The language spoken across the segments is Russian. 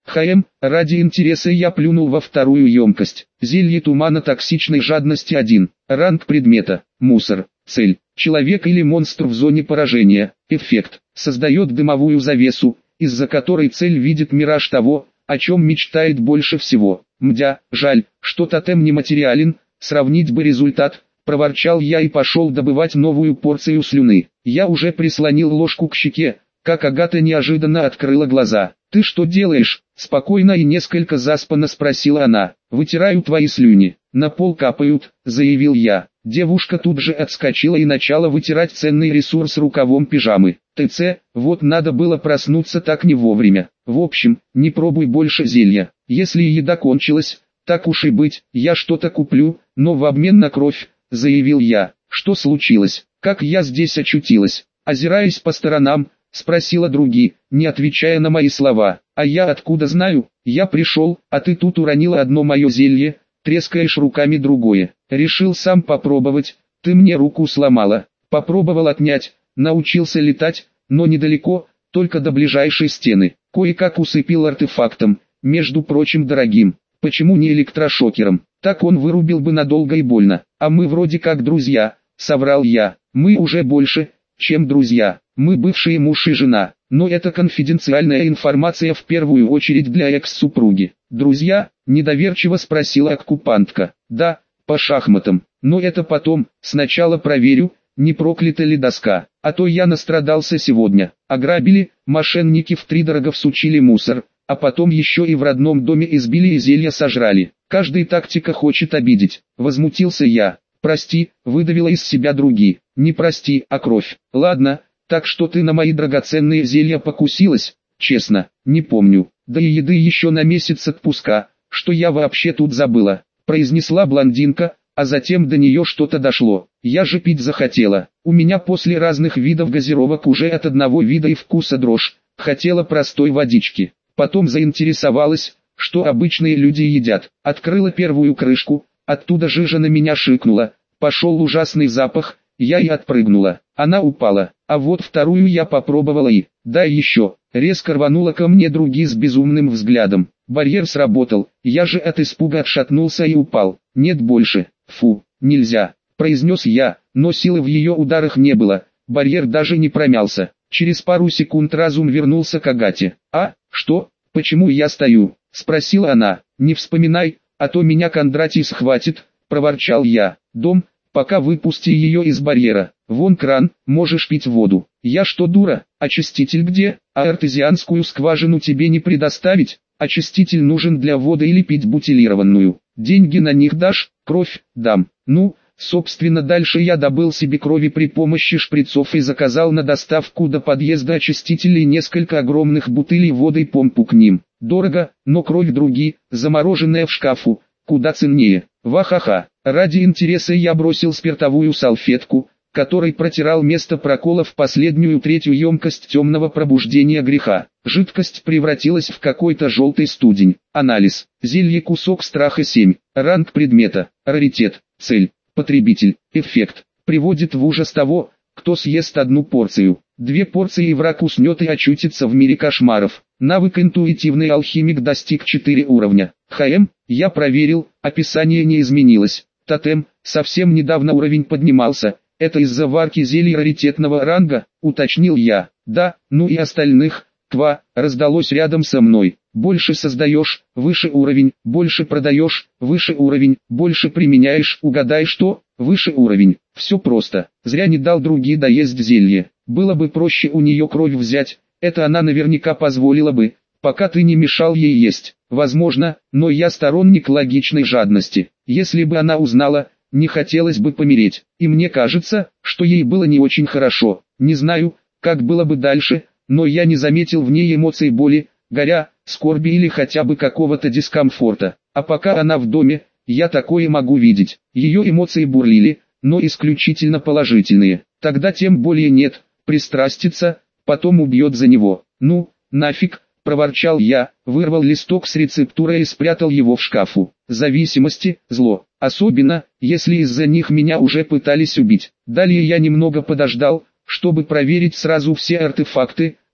Ради интереса я плюнул во вторую емкость. Зелье тумана токсичной жадности 1. Ранг предмета. Мусор. Цель. Человек или монстр в зоне поражения. Эффект. Создает дымовую завесу, из-за которой цель видит мираж того, о чем мечтает больше всего. Мдя, жаль, что тотем нематериален, сравнить бы результат, проворчал я и пошел добывать новую порцию слюны. Я уже прислонил ложку к щеке, как Агата неожиданно открыла глаза. «Ты что делаешь?» – спокойно и несколько заспанно спросила она. «Вытираю твои слюни. На пол капают», – заявил я. Девушка тут же отскочила и начала вытирать ценный ресурс рукавом пижамы. «ТЦ, вот надо было проснуться так не вовремя. В общем, не пробуй больше зелья. Если еда кончилась, так уж и быть, я что-то куплю, но в обмен на кровь», – заявил я. «Что случилось? Как я здесь очутилась?» Озираясь по сторонам, спросила Други, не отвечая на мои слова. «А я откуда знаю? Я пришел, а ты тут уронила одно мое зелье, трескаешь руками другое. Решил сам попробовать, ты мне руку сломала». Попробовал отнять, научился летать, но недалеко, только до ближайшей стены. Кое-как усыпил артефактом, между прочим дорогим. Почему не электрошокером? Так он вырубил бы надолго и больно. «А мы вроде как друзья», — соврал я. «Мы уже больше, чем друзья. Мы бывшие муж и жена, но это конфиденциальная информация в первую очередь для экс-супруги». «Друзья?» – недоверчиво спросила оккупантка. «Да, по шахматам, но это потом, сначала проверю, не проклята ли доска, а то я настрадался сегодня. Ограбили, мошенники втридорого всучили мусор, а потом еще и в родном доме избили и зелья сожрали. Каждый тактика хочет обидеть», – возмутился я. «Прости», – выдавила из себя Други. «Не прости, а кровь. Ладно, так что ты на мои драгоценные зелья покусилась?» «Честно, не помню. Да и еды еще на месяц отпуска, что я вообще тут забыла», – произнесла блондинка, а затем до нее что-то дошло. «Я же пить захотела. У меня после разных видов газировок уже от одного вида и вкуса дрожь. Хотела простой водички. Потом заинтересовалась, что обычные люди едят. Открыла первую крышку, оттуда жижа на меня шикнула. Пошел ужасный запах, я и отпрыгнула. Она упала, а вот вторую я попробовала и, да еще, резко рванула ко мне Други с безумным взглядом. Барьер сработал, я же от испуга отшатнулся и упал. «Нет больше, фу, нельзя», произнес я, но силы в ее ударах не было, барьер даже не промялся. Через пару секунд разум вернулся к Агате. «А, что, почему я стою?» спросила она. «Не вспоминай, а то меня Кондратий схватит», проворчал я. «Дом, пока выпусти ее из барьера. Вон кран, можешь пить воду». «Я что, дура? Очиститель где? А артезианскую скважину тебе не предоставить? Очиститель нужен для воды или пить бутилированную. Деньги на них дашь?» «Кровь, дам». «Ну, собственно дальше я добыл себе крови при помощи шприцов и заказал на доставку до подъезда очистителей несколько огромных бутылей воды и помпу к ним. Дорого, но кровь Други, замороженная в шкафу, куда ценнее. Вахаха. Ради интереса я бросил спиртовую салфетку, которой протирал место прокола в последнюю третью емкость темного пробуждения греха. Жидкость превратилась в какой-то желтый студень. Анализ. Зелье кусок страха 7. Ранг предмета. Раритет. Цель. Потребитель. Эффект. Приводит в ужас того, кто съест одну порцию. 2 порции и враг уснет и очутится в мире кошмаров. Навык интуитивный алхимик достиг 4 уровня. Я проверил, описание не изменилось. Тотем, совсем недавно уровень поднимался. Это из-за варки зелий раритетного ранга, уточнил я. Да, ну и остальных, раздалось рядом со мной. Больше создаешь, выше уровень, больше продаешь, выше уровень, больше применяешь, угадай что, выше уровень. Все просто, зря не дал Други доесть зелье. Было бы проще у нее кровь взять, это она наверняка позволила бы, пока ты не мешал ей есть. Возможно, но я сторонник логичной жадности. Если бы она узнала, не хотелось бы помереть. И мне кажется, что ей было не очень хорошо. Не знаю, как было бы дальше, но я не заметил в ней эмоций боли, горя, скорби или хотя бы какого-то дискомфорта. А пока она в доме, я такое могу видеть. Ее эмоции бурлили, но исключительно положительные. Тогда тем более нет, пристрастится, потом убьет за него. «Ну, нафиг», – проворчал я, вырвал листок с рецептурой и спрятал его в шкафу. Зависимости – зло, особенно, если из-за них меня уже пытались убить. Далее я немного подождал, чтобы проверить сразу все артефакты,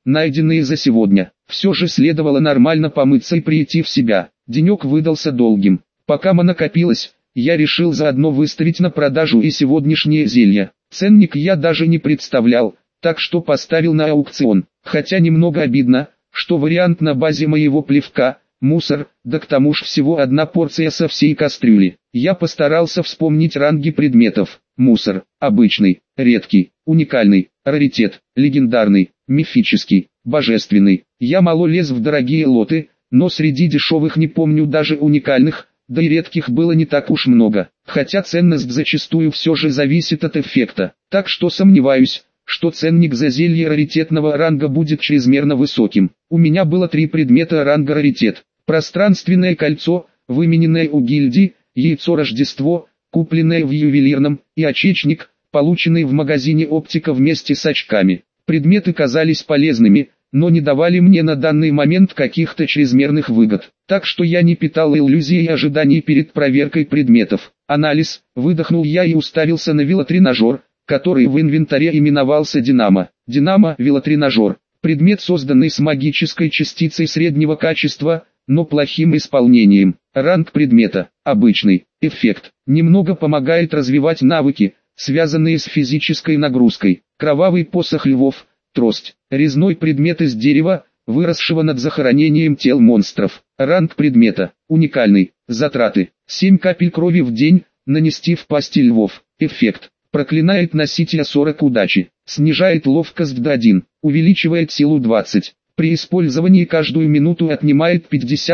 найденные за сегодня. Все же следовало нормально помыться и прийти в себя. Денек выдался долгим. Пока мана копилась, я решил заодно выставить на продажу и сегодняшние зелья. Ценник я даже не представлял, так что поставил на аукцион. Хотя немного обидно, что вариант на базе моего плевка – мусор, да к тому ж всего одна порция со всей кастрюли. Я постарался вспомнить ранги предметов. Мусор, обычный, редкий, уникальный, раритет, легендарный, мифический, божественный. Я мало лез в дорогие лоты, но среди дешевых не помню даже уникальных, да и редких было не так уж много. Хотя ценность зачастую все же зависит от эффекта. Так что сомневаюсь, что ценник за зелье раритетного ранга будет чрезмерно высоким. У меня было 3 предмета ранга раритет. Пространственное кольцо, вымененное у гильдии, яйцо Рождество, купленное в ювелирном, и очечник, полученный в магазине оптика вместе с очками. Предметы казались полезными, но не давали мне на данный момент каких-то чрезмерных выгод. Так что я не питал иллюзий и ожиданий перед проверкой предметов. Анализ, выдохнул я и уставился на велотренажер, который в инвентаре именовался Динамо. Динамо – велотренажер. Предмет, созданный с магической частицей среднего качества, но плохим исполнением. Ранг предмета – обычный. Эффект – немного помогает развивать навыки, связанные с физической нагрузкой. Кровавый посох львов, трость. Резной предмет из дерева, выросшего над захоронением тел монстров. Ранг предмета – уникальный. Затраты – 7 капель крови в день, нанести в пасти львов. Эффект – проклинает носителя 40 удачи, снижает ловкость до 1, увеличивает силу 20. При использовании каждую минуту отнимает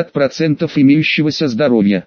50% имеющегося здоровья.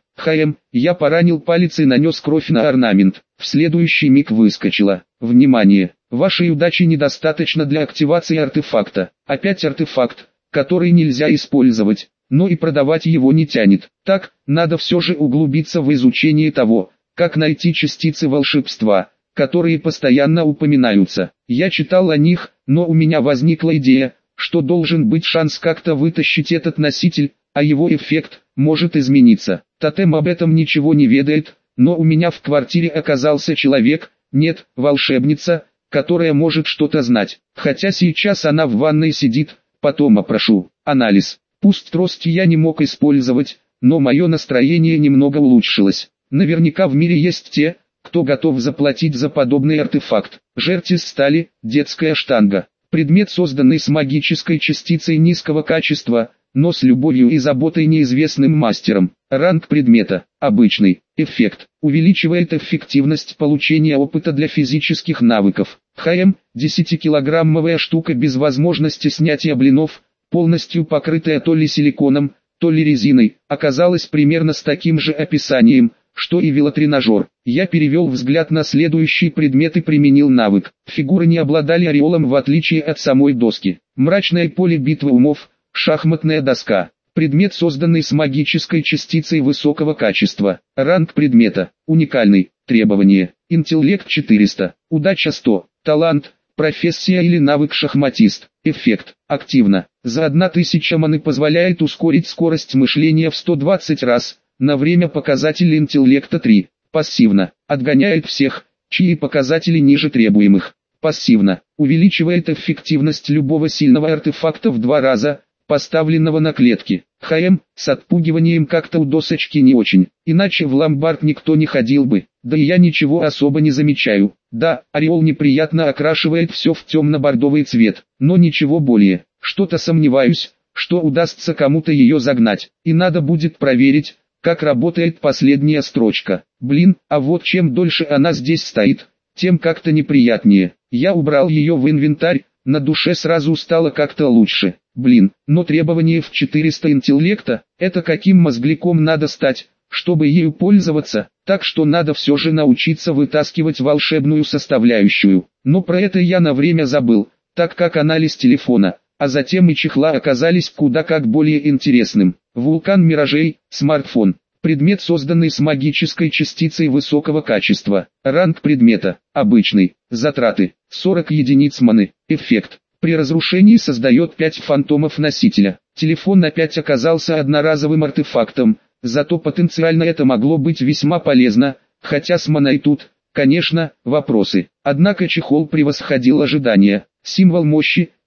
Я поранил палец и нанес кровь на орнамент. В следующий миг выскочило: внимание! Вашей удачи недостаточно для активации артефакта. Опять артефакт, который нельзя использовать, но и продавать его не тянет. Так, надо все же углубиться в изучение того, как найти частицы волшебства, которые постоянно упоминаются. Я читал о них, но у меня возникла идея, что должен быть шанс как-то вытащить этот носитель, а его эффект может измениться. Тотем об этом ничего не ведает, но у меня в квартире оказался человек, нет, волшебница, которая может что-то знать. Хотя сейчас она в ванной сидит, потом опрошу. Анализ. Пусть трости я не мог использовать, но мое настроение немного улучшилось. Наверняка в мире есть те, кто готов заплатить за подобный артефакт. Жерть из стали, детская штанга. Предмет, созданный с магической частицей низкого качества, но с любовью и заботой неизвестным мастером. Ранг предмета – обычный. Эффект – увеличивает эффективность получения опыта для физических навыков. 10-килограммовая штука без возможности снятия блинов, полностью покрытая то ли силиконом, то ли резиной, оказалась примерно с таким же описанием, что и велотренажер. Я перевел взгляд на следующий предмет и применил навык. Фигуры не обладали ореолом в отличие от самой доски. Мрачное поле битвы умов, шахматная доска. Предмет, созданный с магической частицей высокого качества. Ранг предмета – уникальный. Требования: интеллект 400, удача 100, талант, профессия или навык шахматист. Эффект – активно. За 1000 маны позволяет ускорить скорость мышления в 120 раз. На время показатель интеллекта 3. Пассивно. Отгоняет всех, чьи показатели ниже требуемых. Пассивно. Увеличивает эффективность любого сильного артефакта в 2 раза, поставленного на клетки. С отпугиванием как-то у досочки не очень. Иначе в ломбард никто не ходил бы. Да и я ничего особо не замечаю. Да, ореол неприятно окрашивает все в темно-бордовый цвет. Но ничего более. Что-то сомневаюсь, что удастся кому-то ее загнать. И надо будет проверить, как работает последняя строчка. Блин, а вот чем дольше она здесь стоит, тем как-то неприятнее. Я убрал ее в инвентарь, на душе сразу стало как-то лучше. Блин, но требование в 400 интеллекта, это каким мозгляком надо стать, чтобы ею пользоваться, так что надо все же научиться вытаскивать волшебную составляющую. Но про это я на время забыл, так как анализ телефона, а затем и чехла оказались куда как более интересным. Вулкан миражей, смартфон. Предмет, созданный с магической частицей высокого качества. Ранг предмета – обычный. Затраты – 40 единиц маны. Эффект. При разрушении создает 5 фантомов носителя. Телефон опять оказался одноразовым артефактом, зато потенциально это могло быть весьма полезно, хотя с маной тут, конечно, вопросы. Однако чехол превосходил ожидания. Символ мощи,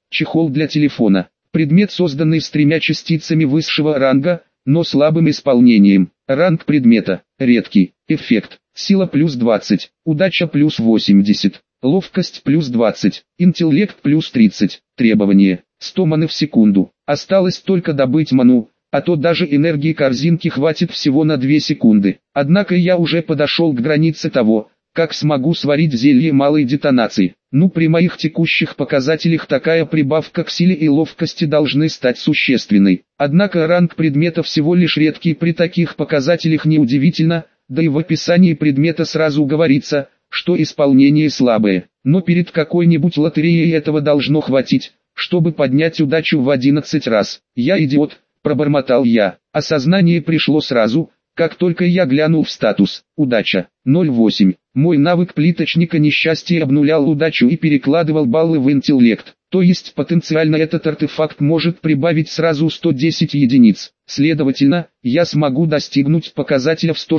Чехол для телефона. Предмет, созданный с тремя частицами высшего ранга, но слабым исполнением. Ранг предмета. Редкий. Эффект. Сила плюс 20. Удача плюс 80. Ловкость плюс 20. Интеллект плюс 30. Требование. 100 маны в секунду. Осталось только добыть ману, а то даже энергии корзинки хватит всего на 2 секунды. Однако я уже подошел к границе того, как смогу сварить зелье малой детонации. Ну, при моих текущих показателях такая прибавка к силе и ловкости должны стать существенной. Однако ранг предмета всего лишь редкий, при таких показателях неудивительно, да и в описании предмета сразу говорится, что исполнение слабое. Но перед какой-нибудь лотереей этого должно хватить, чтобы поднять удачу в 11 раз. Я идиот, пробормотал я. Осознание пришло сразу, как только я глянул в статус. Удача 0,8. Мой навык плиточника несчастья обнулял удачу и перекладывал баллы в интеллект. То есть потенциально этот артефакт может прибавить сразу 110 единиц. Следовательно, я смогу достигнуть показателя в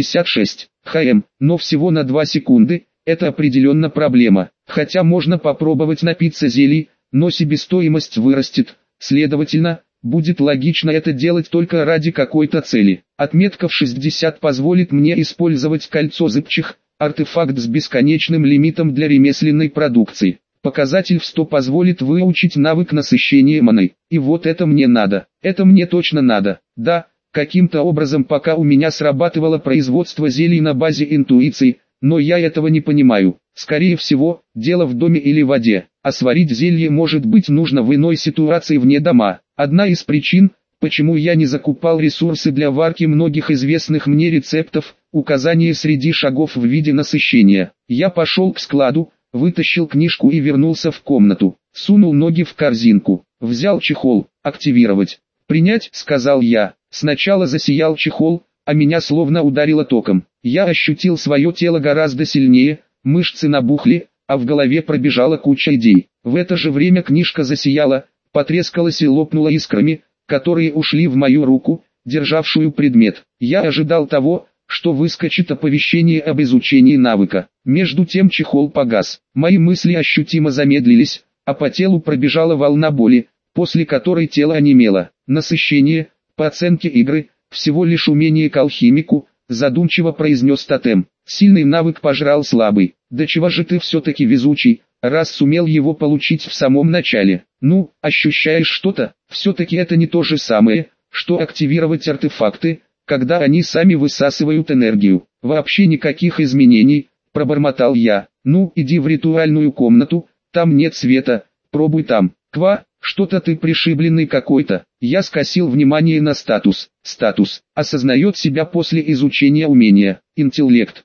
166 хм, но всего на 2 секунды. Это определенно проблема. Хотя можно попробовать напиться зелий, но себестоимость вырастет. Следовательно, будет логично это делать только ради какой-то цели. Отметка в 60 позволит мне использовать кольцо зыбчих, артефакт с бесконечным лимитом для ремесленной продукции. Показатель в 100 позволит выучить навык насыщения маной. И вот это мне надо. Это мне точно надо. Да, каким-то образом пока у меня срабатывало производство зелий на базе интуиции, но я этого не понимаю. Скорее всего, дело в доме или воде. А сварить зелье может быть нужно в иной ситуации вне дома. Одна из причин, почему я не закупал ресурсы для варки многих известных мне рецептов, указание среди шагов в виде насыщения. Я пошел к складу, вытащил книжку и вернулся в комнату. Сунул ноги в корзинку, взял чехол, активировать. «Принять», — сказал я. Сначала засиял чехол, а меня словно ударило током. Я ощутил свое тело гораздо сильнее, мышцы набухли, а в голове пробежала куча идей. В это же время книжка засияла, потрескалась и лопнула искрами, которые ушли в мою руку, державшую предмет. Я ожидал того, что выскочит оповещение об изучении навыка. Между тем чехол погас. Мои мысли ощутимо замедлились, а по телу пробежала волна боли, после которой тело онемело. Насыщение, по оценке игры, всего лишь умение к алхимику, задумчиво произнес тотем. Сильный навык пожрал слабый. Да чего же ты все-таки везучий, раз сумел его получить в самом начале. Ну, ощущаешь что-то? Все-таки это не то же самое, что активировать артефакты, когда они сами высасывают энергию. Вообще никаких изменений, пробормотал я. Ну, иди в ритуальную комнату, там нет света, пробуй там. Ква, что-то ты пришибленный какой-то. Я скосил внимание на статус. Статус. Осознает себя после изучения умения. Интеллект.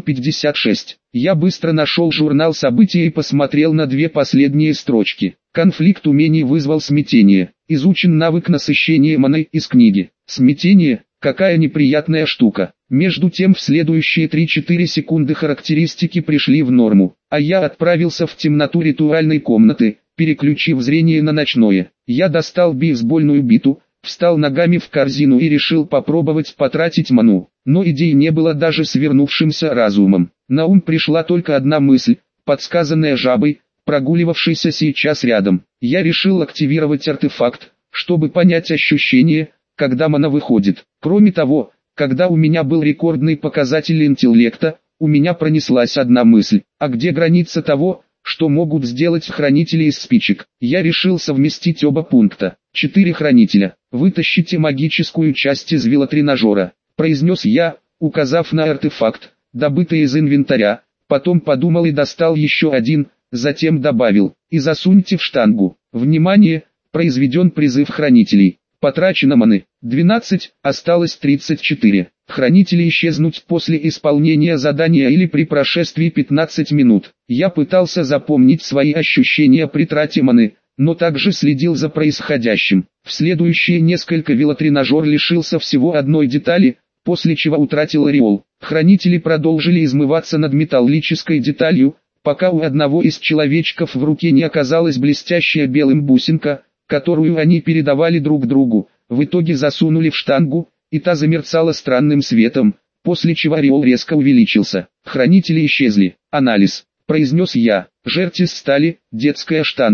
1,56. Я быстро нашел журнал событий и посмотрел на две последние строчки. Конфликт умений вызвал смятение. Изучен навык насыщения маной из книги. Смятение, какая неприятная штука. Между тем в следующие 3-4 секунды характеристики пришли в норму, а я отправился в темноту ритуальной комнаты, переключив зрение на ночное. Я достал бейсбольную биту, встал ногами в корзину и решил попробовать потратить ману. Но идей не было даже свернувшимся разумом. На ум пришла только одна мысль, подсказанная жабой, прогуливавшейся сейчас рядом. Я решил активировать артефакт, чтобы понять ощущение, когда мана выходит. Кроме того, когда у меня был рекордный показатель интеллекта, у меня пронеслась одна мысль: а где граница того, что могут сделать хранители из спичек? Я решил совместить оба пункта. 4 хранителя. Вытащите магическую часть из велотренажера, произнес я, указав на артефакт, добытый из инвентаря. Потом подумал и достал еще один, затем добавил: и засуньте в штангу. Внимание, произведен призыв хранителей. Потрачено маны 12, осталось 34. Хранители исчезнуть после исполнения задания или при прошествии 15 минут. Я пытался запомнить свои ощущения при трате маны, но также следил за происходящим. В следующие несколько велотренажер лишился всего одной детали, после чего утратил ореол. Хранители продолжили измываться над металлической деталью, пока у одного из человечков в руке не оказалась блестящая белым бусинка, которую они передавали друг другу. В итоге засунули в штангу, и та замерцала странным светом, после чего ореол резко увеличился. Хранители исчезли. Анализ, произнес я. Жертис стали, детская штанга.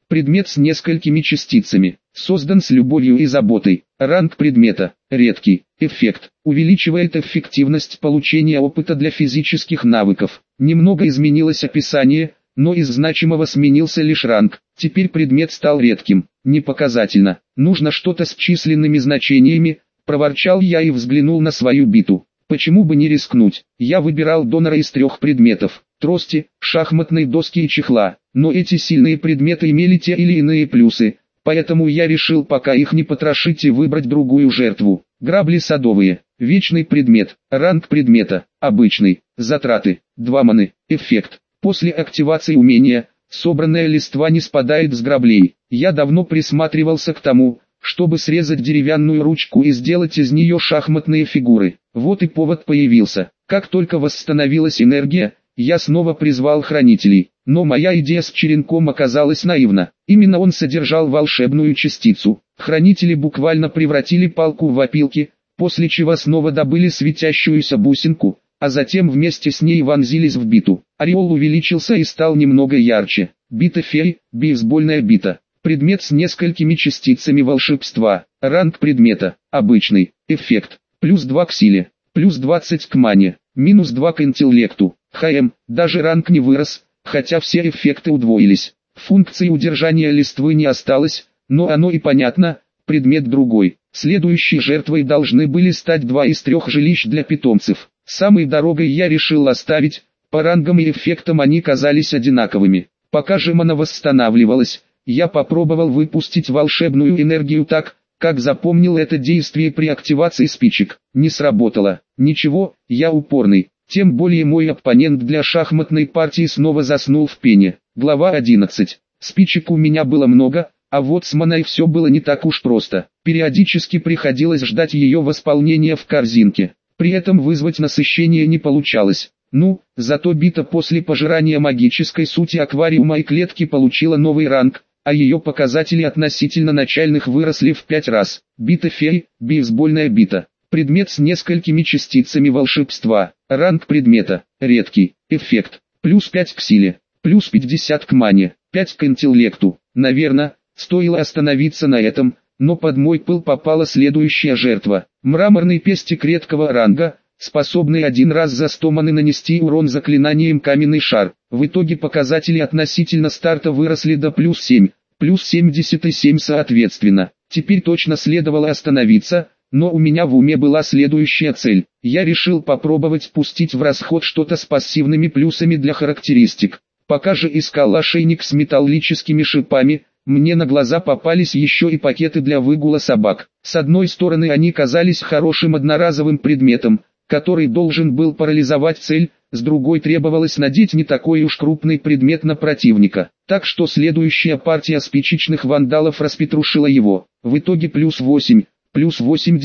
Предмет с несколькими частицами. Создан с любовью и заботой. Ранг предмета. Редкий. Эффект. Увеличивает эффективность получения опыта для физических навыков. Немного изменилось описание, но из значимого сменился лишь ранг. Теперь предмет стал редким. Не показательно. Нужно что-то с численными значениями, проворчал я и взглянул на свою биту. Почему бы не рискнуть? Я выбирал донора из 3 предметов: трости, шахматной доски и чехла. Но эти сильные предметы имели те или иные плюсы, поэтому я решил пока их не потрошить и выбрать другую жертву. Грабли садовые. Вечный предмет. Ранг предмета. Обычный. Затраты. 2 маны. Эффект. После активации умения, собранная листва не спадает с граблей. Я давно присматривался к тому, чтобы срезать деревянную ручку и сделать из нее шахматные фигуры. Вот и повод появился. Как только восстановилась энергия, я снова призвал хранителей. Но моя идея с черенком оказалась наивна. Именно он содержал волшебную частицу. Хранители буквально превратили палку в опилки, после чего снова добыли светящуюся бусинку, а затем вместе с ней вонзились в биту. Ореол увеличился и стал немного ярче. Бита феи, бейсбольная бита. Предмет с несколькими частицами волшебства. Ранг предмета. Обычный. Эффект. Плюс 2 к силе. Плюс 20 к мане. Минус 2 к интеллекту. ХМ. Даже ранг не вырос, хотя все эффекты удвоились. Функции удержания листвы не осталось, но оно и понятно, предмет другой. Следующей жертвой должны были стать 2 из 3 жилищ для питомцев. Самой дорогой я решил оставить, по рангам и эффектам они казались одинаковыми. Пока же мана восстанавливалась, я попробовал выпустить волшебную энергию так, как запомнил это действие при активации спичек. Не сработало. Ничего, я упорный. Тем более мой оппонент для шахматной партии снова заснул в пене. Глава 11. Спичек у меня было много, а вот с маной все было не так уж просто. Периодически приходилось ждать ее восполнения в корзинке. При этом вызвать насыщение не получалось. Зато бита после пожирания магической сути аквариума и клетки получила новый ранг, а ее показатели относительно начальных выросли в 5 раз. Бита феи, бейсбольная бита. Предмет с несколькими частицами волшебства. Ранг предмета. Редкий. Эффект. Плюс 5 к силе. Плюс 50 к мане. 5 к интеллекту. Наверное, стоило остановиться на этом, но под мой пыл попала следующая жертва. Мраморный пестик редкого ранга, способный один раз за 100 маны нанести урон заклинанием каменный шар. В итоге показатели относительно старта выросли до плюс 7, плюс 77 соответственно. Теперь точно следовало остановиться, но у меня в уме была следующая цель. Я решил попробовать пустить в расход что-то с пассивными плюсами для характеристик. Пока же искал ошейник с металлическими шипами, мне на глаза попались еще и пакеты для выгула собак. С одной стороны они казались хорошим одноразовым предметом, который должен был парализовать цель, с другой требовалось надеть не такой уж крупный предмет на противника. Так что следующая партия спичечных вандалов распетрушила его. В итоге плюс 8. Плюс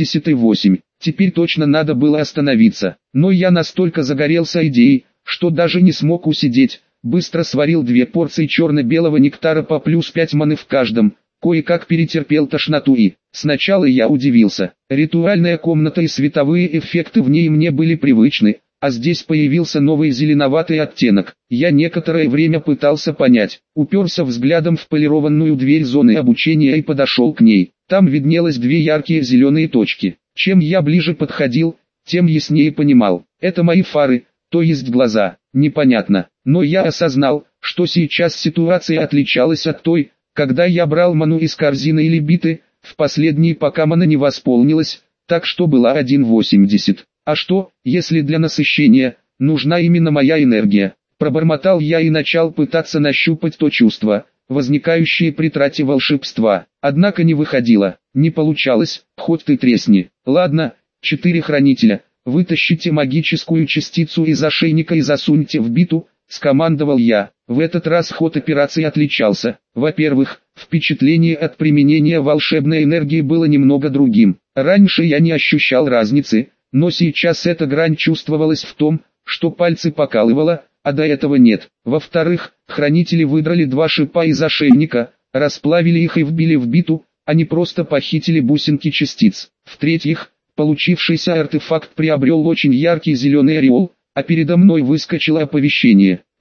88. Теперь точно надо было остановиться. Но я настолько загорелся идеей, что даже не смог усидеть. Быстро сварил 2 порции черно-белого нектара по плюс 5 маны в каждом. Кое-как перетерпел тошноту и... Сначала я удивился. Ритуальная комната и световые эффекты в ней мне были привычны, а здесь появился новый зеленоватый оттенок. Я некоторое время пытался понять. Уперся взглядом в полированную дверь зоны обучения и подошел к ней. Там виднелось 2 яркие зеленые точки. Чем я ближе подходил, тем яснее понимал. Это мои фары, то есть глаза. Непонятно, но я осознал, что сейчас ситуация отличалась от той, когда я брал ману из корзины или биты, в последней пока мана не восполнилась, так что была 1,80. А что, если для насыщения нужна именно моя энергия? Пробормотал я и начал пытаться нащупать то чувство, возникающее при трате волшебства. Однако не выходило, не получалось, хоть ты тресни. Ладно, 4 хранителя, вытащите магическую частицу из ошейника и засуньте в биту, скомандовал я. В этот раз ход операции отличался. Во-первых, впечатление от применения волшебной энергии было немного другим. Раньше я не ощущал разницы, но сейчас эта грань чувствовалась в том, что пальцы покалывало, а до этого нет. Во-вторых, хранители выдрали 2 шипа из ошейника, расплавили их и вбили в биту, а не просто похитили бусинки частиц. В-третьих, получившийся артефакт приобрел очень яркий зеленый ореол, а передо мной выскочило оповещение.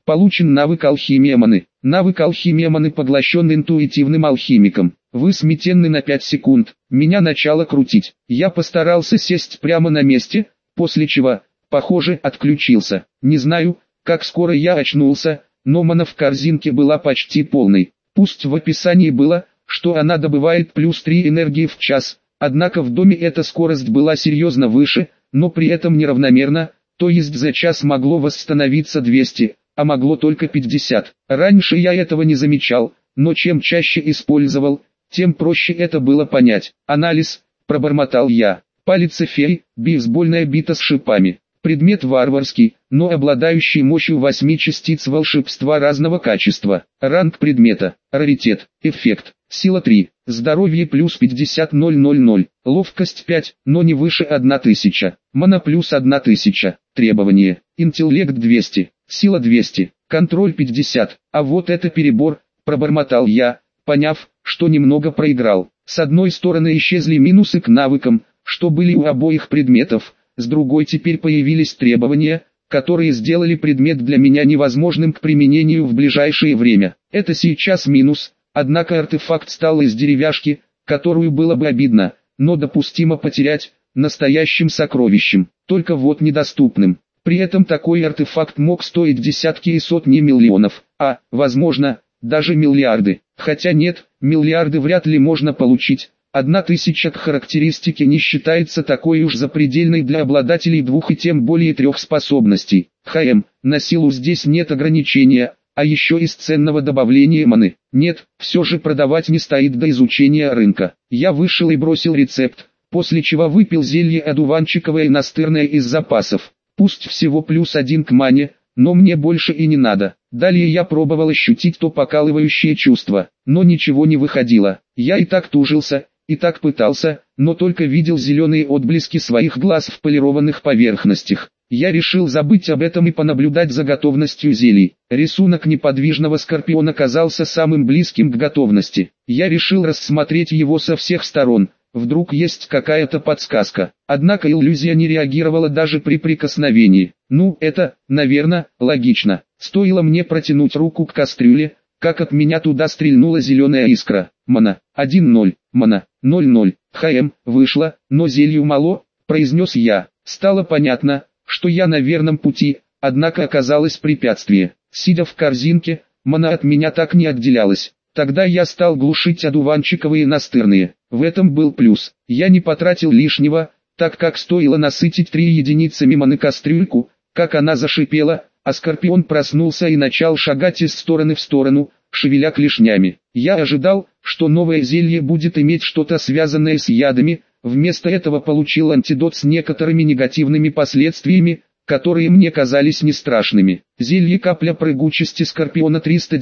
Получен навык алхимия маны. Навык алхимия маны поглощен интуитивным алхимиком. Вы сметенны на 5 секунд. Меня начало крутить. Я постарался сесть прямо на месте, после чего, похоже, отключился. Не знаю, как скоро я очнулся, но мана в корзинке была почти полной. Пусть в описании было, что она добывает плюс 3 энергии в час, однако в доме эта скорость была серьезно выше, но при этом неравномерно, то есть за час могло восстановиться 200, а могло только 50. Раньше я этого не замечал, но чем чаще использовал, тем проще это было понять. Анализ, пробормотал я. Палец феи, бейсбольная бита с шипами. Предмет варварский, но обладающий мощью 8 частиц волшебства разного качества. Ранг предмета, раритет, эффект, сила 3, здоровье плюс 50 000, ловкость 5, но не выше 1000, мана плюс 1000, требование, интеллект 200, сила 200, контроль 50, а вот это перебор, пробормотал я, поняв, что немного проиграл. С одной стороны исчезли минусы к навыкам, что были у обоих предметов, с другой теперь появились требования, которые сделали предмет для меня невозможным к применению в ближайшее время. Это сейчас минус, однако артефакт стал из деревяшки, которую было бы обидно, но допустимо потерять, настоящим сокровищем, только вот недоступным. При этом такой артефакт мог стоить десятки и сотни миллионов, а, возможно, даже миллиарды. Хотя нет, миллиарды вряд ли можно получить. 1000 к характеристике не считается такой уж запредельной для обладателей 2 и тем более 3 способностей. На силу здесь нет ограничения, а еще из ценного добавления маны. Нет, все же продавать не стоит до изучения рынка. Я вышел и бросил рецепт, после чего выпил зелье одуванчиковое и настырное из запасов. Пусть всего плюс 1 к мане, но мне больше и не надо. Далее я пробовал ощутить то покалывающее чувство, но ничего не выходило. Я и так тужился, и так пытался, но только видел зеленые отблески своих глаз в полированных поверхностях. Я решил забыть об этом и понаблюдать за готовностью зелий. Рисунок неподвижного скорпиона казался самым близким к готовности. Я решил рассмотреть его со всех сторон. Вдруг есть какая-то подсказка. Однако иллюзия не реагировала даже при прикосновении. Ну, это, наверное, логично. Стоило мне протянуть руку к кастрюле, как от меня туда стрельнула зеленая искра. Мана, 1-0, мана, 0-0, вышло, но зелью мало, произнес я. Стало понятно, что я на верном пути, однако оказалось препятствие. Сидя в корзинке, мана от меня так не отделялась. Тогда я стал глушить одуванчиковые настырные. В этом был плюс. Я не потратил лишнего, так как стоило насытить 3 единицами маны кастрюльку, как она зашипела, а скорпион проснулся и начал шагать из стороны в сторону, шевеля клешнями. Я ожидал, что новое зелье будет иметь что-то связанное с ядами, вместо этого получил антидот с некоторыми негативными последствиями, которые мне казались не страшными. Зелье капля прыгучести скорпиона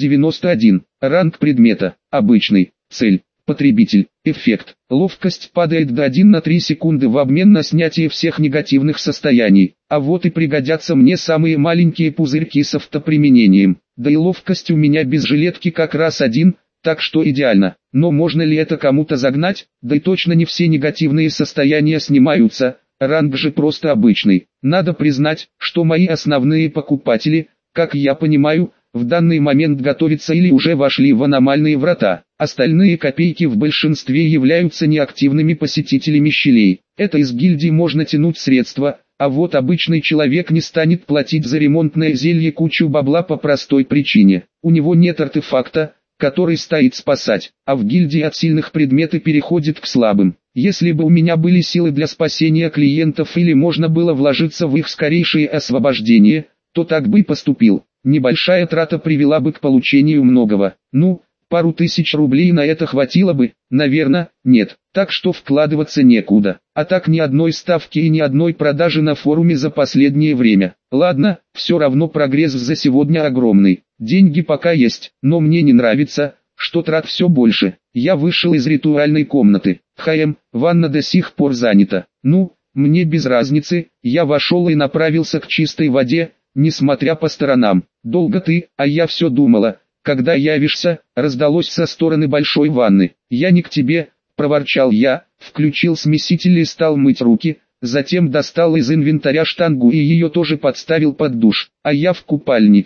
391. Ранг предмета. Обычный. Цель. Потребитель. Эффект. Ловкость падает до 1 на 3 секунды в обмен на снятие всех негативных состояний. А вот и пригодятся мне самые маленькие пузырьки с автоприменением. Да и ловкость у меня без жилетки как раз 1, так что идеально. Но можно ли это кому-то загнать? Да и точно не все негативные состояния снимаются. Ранг же просто обычный. Надо признать, что мои основные покупатели, как я понимаю, в данный момент готовятся или уже вошли в аномальные врата. Остальные копейки в большинстве являются неактивными посетителями щелей. Это из гильдии можно тянуть средства, а вот обычный человек не станет платить за ремонтное зелье кучу бабла по простой причине. У него нет артефакта, который стоит спасать, а в гильдии от сильных предметы переходит к слабым. Если бы у меня были силы для спасения клиентов или можно было вложиться в их скорейшее освобождение, то так бы и поступил. Небольшая трата привела бы к получению многого. Ну, пару тысяч рублей на это хватило бы, наверное, нет. Так что вкладываться некуда. А так ни одной ставки и ни одной продажи на форуме за последнее время. Ладно, все равно прогресс за сегодня огромный. Деньги пока есть, но мне не нравится, что трат все больше. Я вышел из ритуальной комнаты. Ванна до сих пор занята. Ну, мне без разницы, я вошел и направился к чистой воде, несмотря по сторонам. Долго ты, а я все думала, когда явишься, раздалось со стороны большой ванны. Я не к тебе, проворчал я, включил смеситель и стал мыть руки, затем достал из инвентаря штангу и ее тоже подставил под душ. А я в купальнике.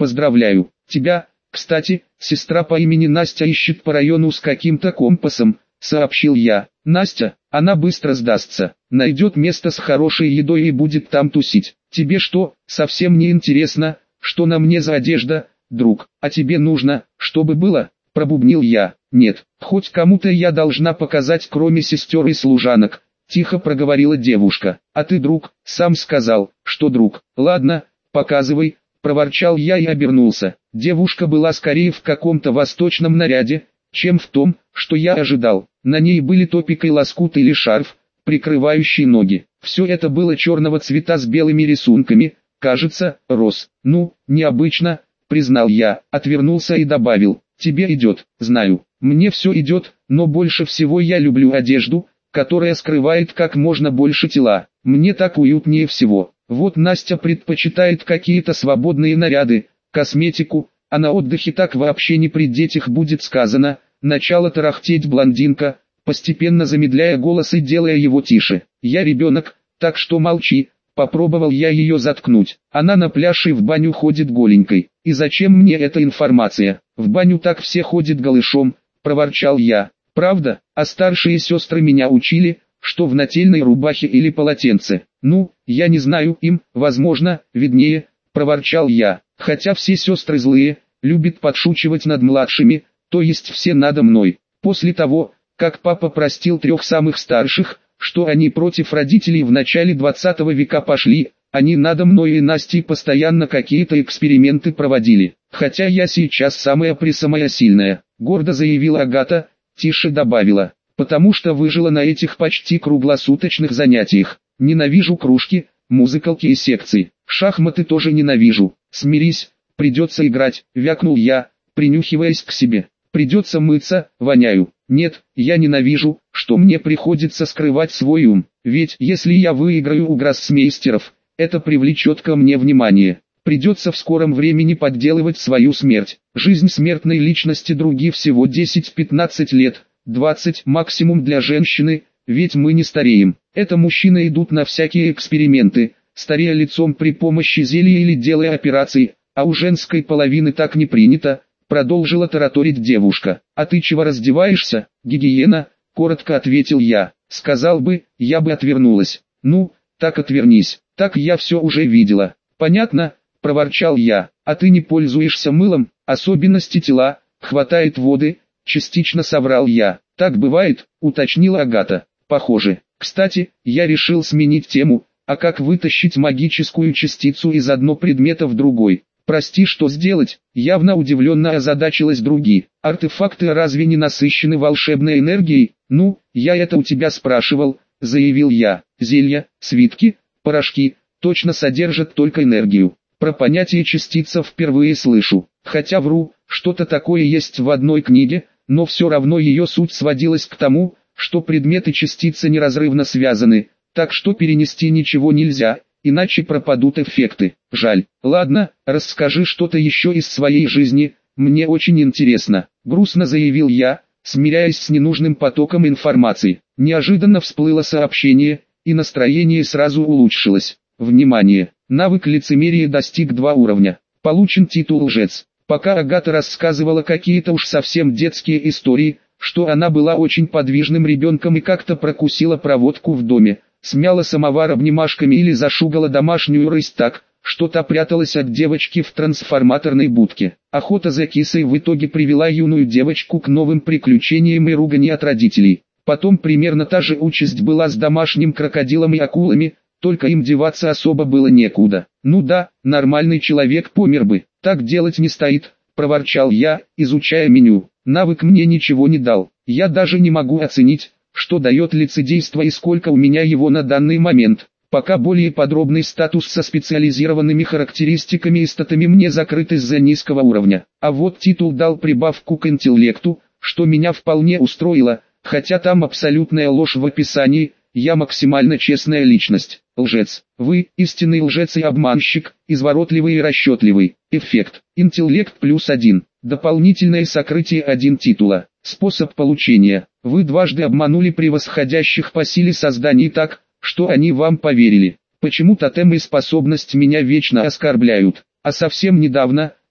Поздравляю, тебя, кстати, сестра по имени Настя ищет по району с каким-то компасом, сообщил я. Настя, она быстро сдастся, найдет место с хорошей едой и будет там тусить. Тебе что, совсем не интересно, что на мне за одежда, друг, а тебе нужно, чтобы было? Пробубнил я. Нет, хоть кому-то я должна показать, кроме сестер и служанок. Тихо проговорила девушка. А ты, друг, сам сказал, что друг. Ладно, показывай, проворчал я и обернулся. Девушка была скорее в каком-то восточном наряде, чем в том, что я ожидал. На ней были топик и лоскут или шарф, прикрывающий ноги. Все это было черного цвета с белыми рисунками, кажется, роз. Ну, необычно, признал я, отвернулся и добавил. Тебе идет, знаю, мне все идет, но больше всего я люблю одежду, которая скрывает как можно больше тела. Мне так уютнее всего. Вот Настя предпочитает какие-то свободные наряды, косметику, а на отдыхе так вообще не при детях будет сказано. Начала тарахтеть блондинка, постепенно замедляя голос и делая его тише. Я ребенок, так что молчи. Попробовал я ее заткнуть. Она на пляж и в баню ходит голенькой. И зачем мне эта информация? В баню так все ходят голышом, проворчал я. Правда, а старшие сестры меня учили, что в нательной рубахе или полотенце. Ну, я не знаю, им, возможно, виднее, проворчал я. Хотя все сестры злые, любят подшучивать над младшими, то есть все надо мной. После того, как папа простил 3 самых старших, что они против родителей в начале 20 века пошли, они надо мной и Настей постоянно какие-то эксперименты проводили. Хотя я сейчас самая сильная, гордо заявила Агата, тише добавила, потому что выжила на этих почти круглосуточных занятиях. Ненавижу кружки, музыкалки и секции, шахматы тоже ненавижу. Смирись, придется играть, вякнул я, принюхиваясь к себе. Придется мыться, воняю. Нет, я ненавижу, что мне приходится скрывать свой ум, ведь если я выиграю у гроссмейстеров, это привлечет ко мне внимание. Придется в скором времени подделывать свою смерть. Жизнь смертной личности других всего 10-15 лет, 20 максимум для женщины, ведь мы не стареем. Это мужчины идут на всякие эксперименты, старея лицом при помощи зелья или делая операции, а у женской половины так не принято. Продолжила тараторить девушка. А ты чего раздеваешься, гигиена? Коротко ответил я. Сказал бы, я бы отвернулась. Ну, так отвернись, так я все уже видела. Понятно, проворчал я. А ты не пользуешься мылом, особенности тела, хватает воды, частично соврал я. Так бывает, уточнила Агата. Похоже. Кстати, я решил сменить тему, а как вытащить магическую частицу из одного предмета в другой. Прости, что сделать? Явно удивленно озадачилась другие. Артефакты разве не насыщены волшебной энергией? Ну, я это у тебя спрашивал, заявил я. Зелья, свитки, порошки, точно содержат только энергию. Про понятие частица впервые слышу. Хотя вру, что-то такое есть в одной книге, но все равно ее суть сводилась к тому, что предметы частицы неразрывно связаны, так что перенести ничего нельзя. Иначе пропадут эффекты. Жаль. Ладно, расскажи что-то еще из своей жизни, мне очень интересно. Грустно заявил я, смиряясь с ненужным потоком информации. Неожиданно всплыло сообщение, и настроение сразу улучшилось. Внимание! Навык лицемерия достиг 2 уровня. Получен титул лжец. Пока Агата рассказывала какие-то уж совсем детские истории, что она была очень подвижным ребенком и как-то прокусила проводку в доме, смяла самовар обнимашками или зашугала домашнюю рысь так, что та пряталась от девочки в трансформаторной будке. Охота за кисой в итоге привела юную девочку к новым приключениям и ругани от родителей. Потом примерно та же участь была с домашним крокодилом и акулами, только им деваться особо было некуда. Ну да, нормальный человек помер бы, так делать не стоит, проворчал я, изучая меню. Навык мне ничего не дал, я даже не могу оценить, что дает лицедейство и сколько у меня его на данный момент. Пока более подробный статус со специализированными характеристиками и статами мне закрыт из-за низкого уровня. А вот титул дал прибавку к интеллекту, что меня вполне устроило, хотя там абсолютная ложь в описании, я максимально честная личность. Лжец. Вы, истинный лжец и обманщик, изворотливый и расчетливый. Эффект. Интеллект +1. Дополнительное сокрытие 1 титула. Способ получения. Вы дважды обманули превосходящих по силе созданий так, что они вам поверили. Почему тотем и способность меня вечно оскорбляют. А совсем недавно,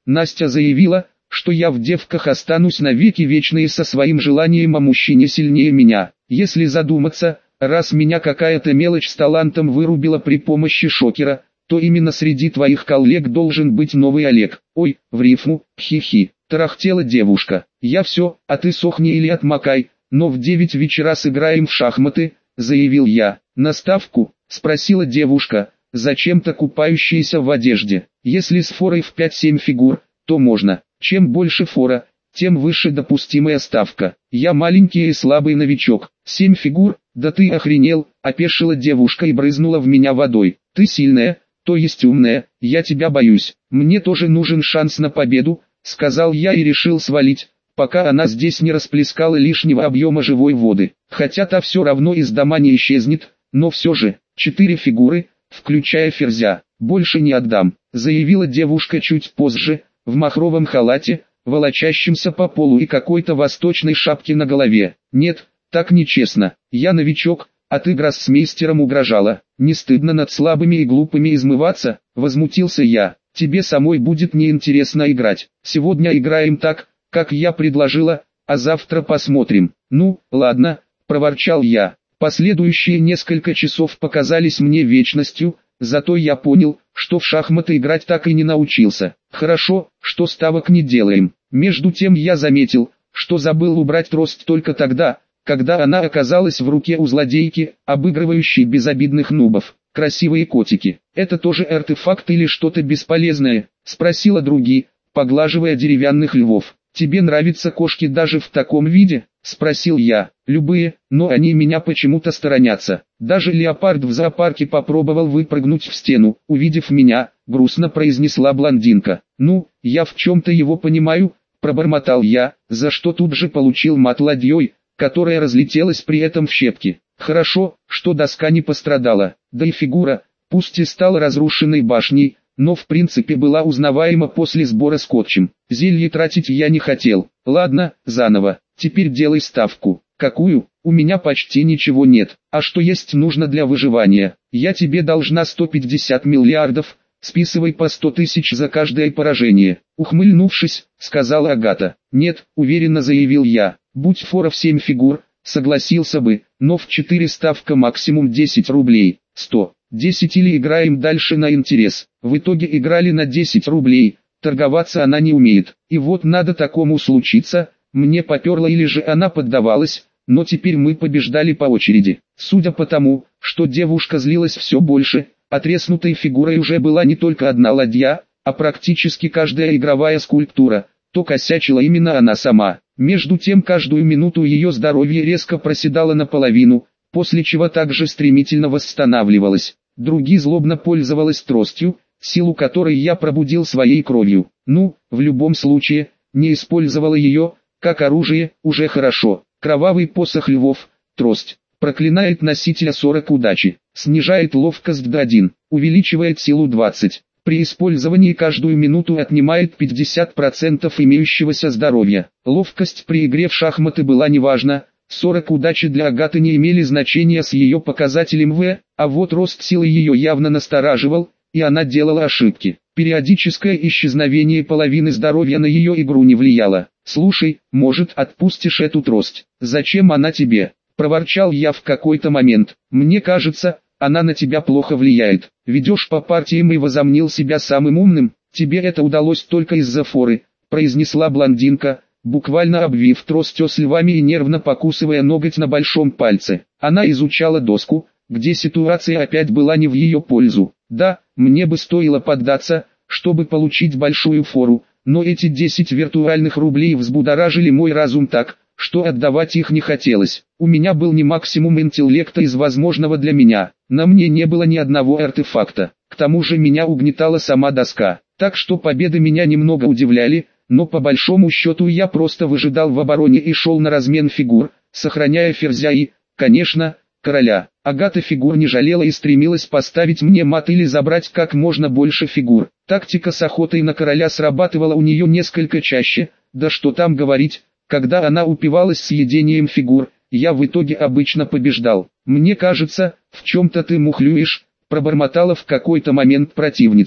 Настя заявила, что я в девках останусь навеки вечные со своим желанием о мужчине сильнее меня. Если задуматься, раз меня какая-то мелочь с талантом вырубила при помощи шокера, то именно среди твоих коллег должен быть новый Олег. Ой, в рифму, хи-хи, тарахтела девушка. Я все, а ты сохни или отмокай, но в 9 вечера сыграем в шахматы, заявил я. На ставку? Спросила девушка, зачем-то купающаяся в одежде. Если с форой в 5-7 фигур, то можно. Чем больше фора, тем выше допустимая ставка. Я маленький и слабый новичок. 7 фигур? Да ты охренел, опешила девушка и брызнула в меня водой. Ты сильная, то есть умная, я тебя боюсь. Мне тоже нужен шанс на победу, сказал я и решил свалить, пока она здесь не расплескала лишнего объема живой воды. Хотя та все равно из дома не исчезнет, но все же, 4 фигуры, включая ферзя, больше не отдам, заявила девушка чуть позже, в махровом халате, волочащемся по полу и какой-то восточной шапке на голове. Нет, так нечестно, я новичок, а ты гроссмейстером угрожала. Не стыдно над слабыми и глупыми измываться, возмутился я. Тебе самой будет неинтересно играть. Сегодня играем так, как я предложила, а завтра посмотрим. Ну, ладно, проворчал я. Последующие несколько часов показались мне вечностью, зато я понял, что в шахматы играть так и не научился. Хорошо, что ставок не делаем. Между тем я заметил, что забыл убрать трость только тогда, когда она оказалась в руке у злодейки, обыгрывающей безобидных нубов. Красивые котики. Это тоже артефакт или что-то бесполезное? Спросила другие, поглаживая деревянных львов. Тебе нравятся кошки даже в таком виде? Спросил я. Любые, но они меня почему-то сторонятся. Даже леопард в зоопарке попробовал выпрыгнуть в стену, увидев меня, грустно произнесла блондинка. Ну, я в чем-то его понимаю, пробормотал я, за что тут же получил мат ладьей, которая разлетелась при этом в щепки. Хорошо, что доска не пострадала, да и фигура, пусть и стала разрушенной башней, но в принципе была узнаваема после сбора скотчем. Зелье тратить я не хотел. Ладно, заново, теперь делай ставку. Какую? У меня почти ничего нет. А что есть нужно для выживания? Я тебе должна 150 миллиардов, списывай по 100 тысяч за каждое поражение. Ухмыльнувшись, сказала Агата. Нет, уверенно заявил я. Будь фора в 7 фигур, согласился бы, но в 4 ставка максимум 10 рублей. 100. 10 или играем дальше на интерес. В итоге играли на 10 рублей, торговаться она не умеет. И вот надо такому случиться, мне поперло или же она поддавалась, но теперь мы побеждали по очереди. Судя по тому, что девушка злилась все больше, отреснутой фигурой уже была не только одна ладья, а практически каждая игровая скульптура, то косячила именно она сама. Между тем каждую минуту ее здоровье резко проседало наполовину, после чего также стремительно восстанавливалось. Другие злобно пользовалась тростью, силу которой я пробудил своей кровью. Ну, в любом случае, не использовала ее, как оружие, уже хорошо. Кровавый посох львов, трость, проклинает носителя 40 удачи, снижает ловкость до 1, увеличивает силу 20. При использовании каждую минуту отнимает 50% имеющегося здоровья. Ловкость при игре в шахматы была неважна, 40 удачи для Агаты не имели значения с ее показателем В, а вот рост силы ее явно настораживал, и она делала ошибки. Периодическое исчезновение половины здоровья на ее игру не влияло. «Слушай, может, отпустишь эту трость? Зачем она тебе?» – проворчал я в какой-то момент. «Мне кажется, она на тебя плохо влияет. Ведешь по партиям и возомнил себя самым умным. Тебе это удалось только из-за форы», – произнесла блондинка, буквально обвив тростью с львами и нервно покусывая ноготь на большом пальце. Она изучала доску, где ситуация опять была не в ее пользу. Да, мне бы стоило поддаться, чтобы получить большую фору, но эти 10 виртуальных рублей взбудоражили мой разум так, что отдавать их не хотелось. У меня был не максимум интеллекта из возможного для меня, на мне не было ни одного артефакта. К тому же меня угнетала сама доска, так что победы меня немного удивляли, но по большому счету я просто выжидал в обороне и шел на размен фигур, сохраняя ферзя и, конечно, короля. Агата фигур не жалела и стремилась поставить мне мат или забрать как можно больше фигур. Тактика с охотой на короля срабатывала у нее несколько чаще, да что там говорить, когда она упивалась съедением фигур, я в итоге обычно побеждал. «Мне кажется, в чем-то ты мухлюешь», пробормотала в какой-то момент противница.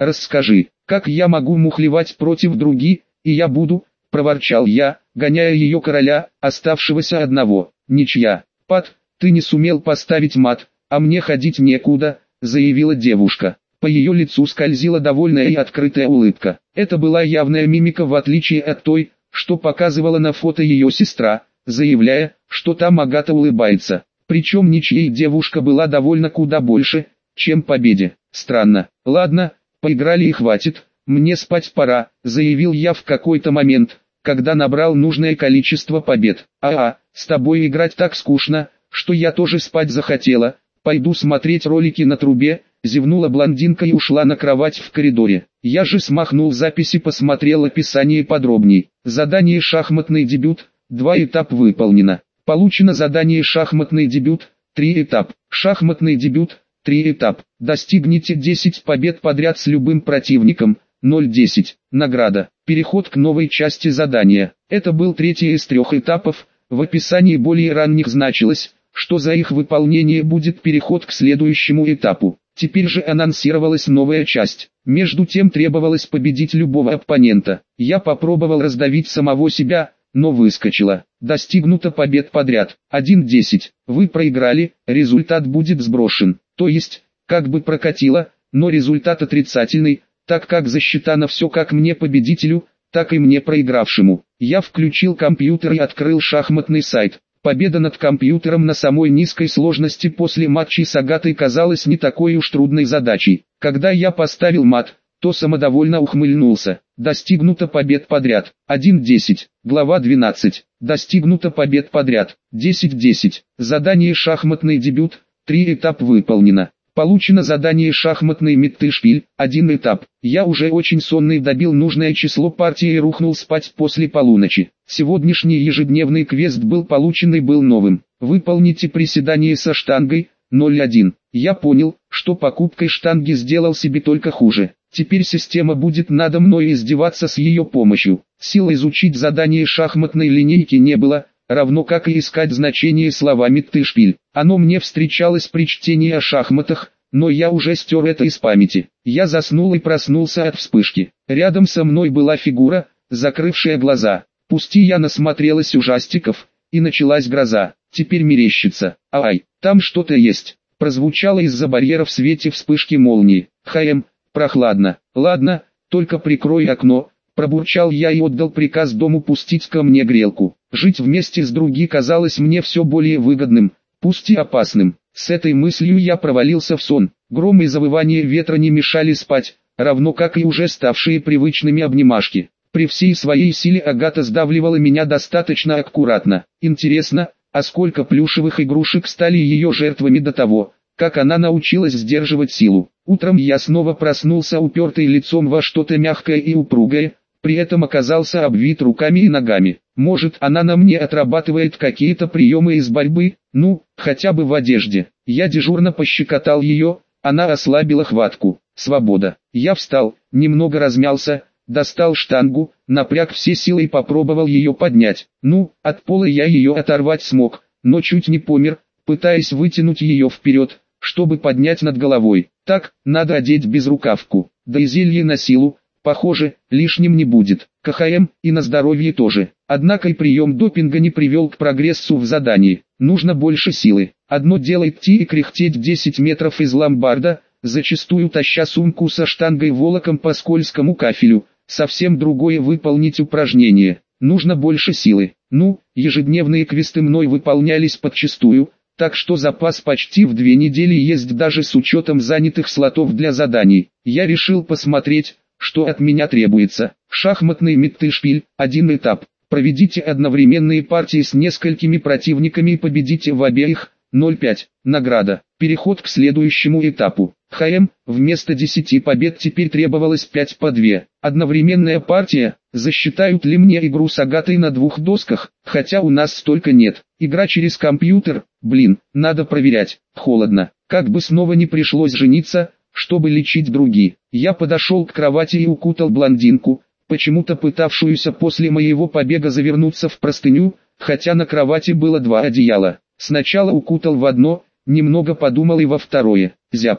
расскажи, как я могу мухлевать против других, и я буду, проворчал я, гоняя ее короля, оставшегося одного. Ничья. Пат, ты не сумел поставить мат, а мне ходить некуда, заявила девушка. По ее лицу скользила довольная и открытая улыбка. Это была явная мимика в отличие от той, что показывала на фото ее сестра, заявляя, что там Агата улыбается. Причем ничьей девушка была довольна куда больше, чем победе. Странно. Ладно, поиграли и хватит, мне спать пора, заявил я в какой-то момент, когда набрал нужное количество побед. С тобой играть так скучно, что я тоже спать захотела. Пойду смотреть ролики на трубе, зевнула блондинка и ушла на кровать в коридоре. Я же смахнул записи, посмотрел описание подробней. Задание «Шахматный дебют», 2 этапа выполнено. Получено задание «Шахматный дебют», 3 этап. Шахматный дебют, 3 этап. Достигните 10 побед подряд с любым противником, 0-10. Награда. Переход к новой части задания. Это был третий из 3 этапов. В описании более ранних значилось, что за их выполнение будет переход к следующему этапу. Теперь же анонсировалась новая часть. Между тем требовалось победить любого оппонента. Я попробовал раздавить самого себя, но выскочило. Достигнуто побед подряд. 1-10. Вы проиграли, результат будет сброшен. То есть, как бы прокатило, но результат отрицательный, так как засчитано все как мне победителю, так и мне проигравшему. Я включил компьютер и открыл шахматный сайт. Победа над компьютером на самой низкой сложности после матчей с Агатой казалась не такой уж трудной задачей. Когда я поставил мат, то самодовольно ухмыльнулся. Достигнуто побед подряд. 1-10. Глава 12. Достигнуто побед подряд. 10-10. Задание «Шахматный дебют», 3 этапа выполнено. Получено задание «Шахматный Миттышпиль», 1 этап. Я уже очень сонный, добил нужное число партий и рухнул спать после полуночи. Сегодняшний ежедневный квест был получен и был новым. Выполните приседание со штангой, 0-1. Я понял, что покупкой штанги сделал себе только хуже. Теперь система будет надо мной издеваться с ее помощью. Сил изучить задание шахматной линейки не было, равно как и искать значение слова «Миттышпиль». Оно мне встречалось при чтении о шахматах, но я уже стер это из памяти. Я заснул и проснулся от вспышки. Рядом со мной была фигура, закрывшая глаза. Пусти, я насмотрелась ужастиков, и началась гроза. Теперь мерещится. Ай, там что-то есть. Прозвучало из-за барьера в свете вспышки молнии. Прохладно. Ладно, только прикрой окно. Пробурчал я и отдал приказ дому пустить ко мне грелку. Жить вместе с другими казалось мне все более выгодным, пусть и опасным. С этой мыслью я провалился в сон. Гром и завывание ветра не мешали спать, равно как и уже ставшие привычными обнимашки. При всей своей силе Агата сдавливала меня достаточно аккуратно. Интересно, а сколько плюшевых игрушек стали ее жертвами до того, как она научилась сдерживать силу. Утром я снова проснулся упертый лицом во что-то мягкое и упругое, при этом оказался обвит руками и ногами. Может, она на мне отрабатывает какие-то приемы из борьбы, хотя бы в одежде. Я дежурно пощекотал ее, она ослабила хватку. Свобода. Я встал, немного размялся, достал штангу, напряг все силы и попробовал ее поднять. От пола я ее оторвать смог, но чуть не помер, пытаясь вытянуть ее вперед, чтобы поднять над головой. Так, надо одеть безрукавку, да и зелье на силу, похоже, лишним не будет. КХМ и на здоровье тоже. Однако и прием допинга не привел к прогрессу в задании. Нужно больше силы. Одно дело идти и кряхтеть 10 метров из ломбарда, зачастую таща сумку со штангой волоком по скользкому кафелю. Совсем другое выполнить упражнение. Нужно больше силы. Ежедневные квесты мной выполнялись подчистую, так что запас почти в 2 недели есть даже с учетом занятых слотов для заданий. Я решил посмотреть, что от меня требуется. Шахматный Миттышпиль, 1 этап. Проведите одновременные партии с несколькими противниками и победите в обеих, 0,5. Награда. Переход к следующему этапу. Вместо 10 побед теперь требовалось 5 по 2. Одновременная партия. Засчитают ли мне игру с Агатой на 2 досках, хотя у нас столько нет. Игра через компьютер, надо проверять. Холодно. Как бы снова не пришлось жениться, чтобы лечить другие. Я подошел к кровати и укутал блондинку, почему-то пытавшуюся после моего побега завернуться в простыню, хотя на кровати было 2 одеяла. Сначала укутал в одно, немного подумал и во второе. Зябко.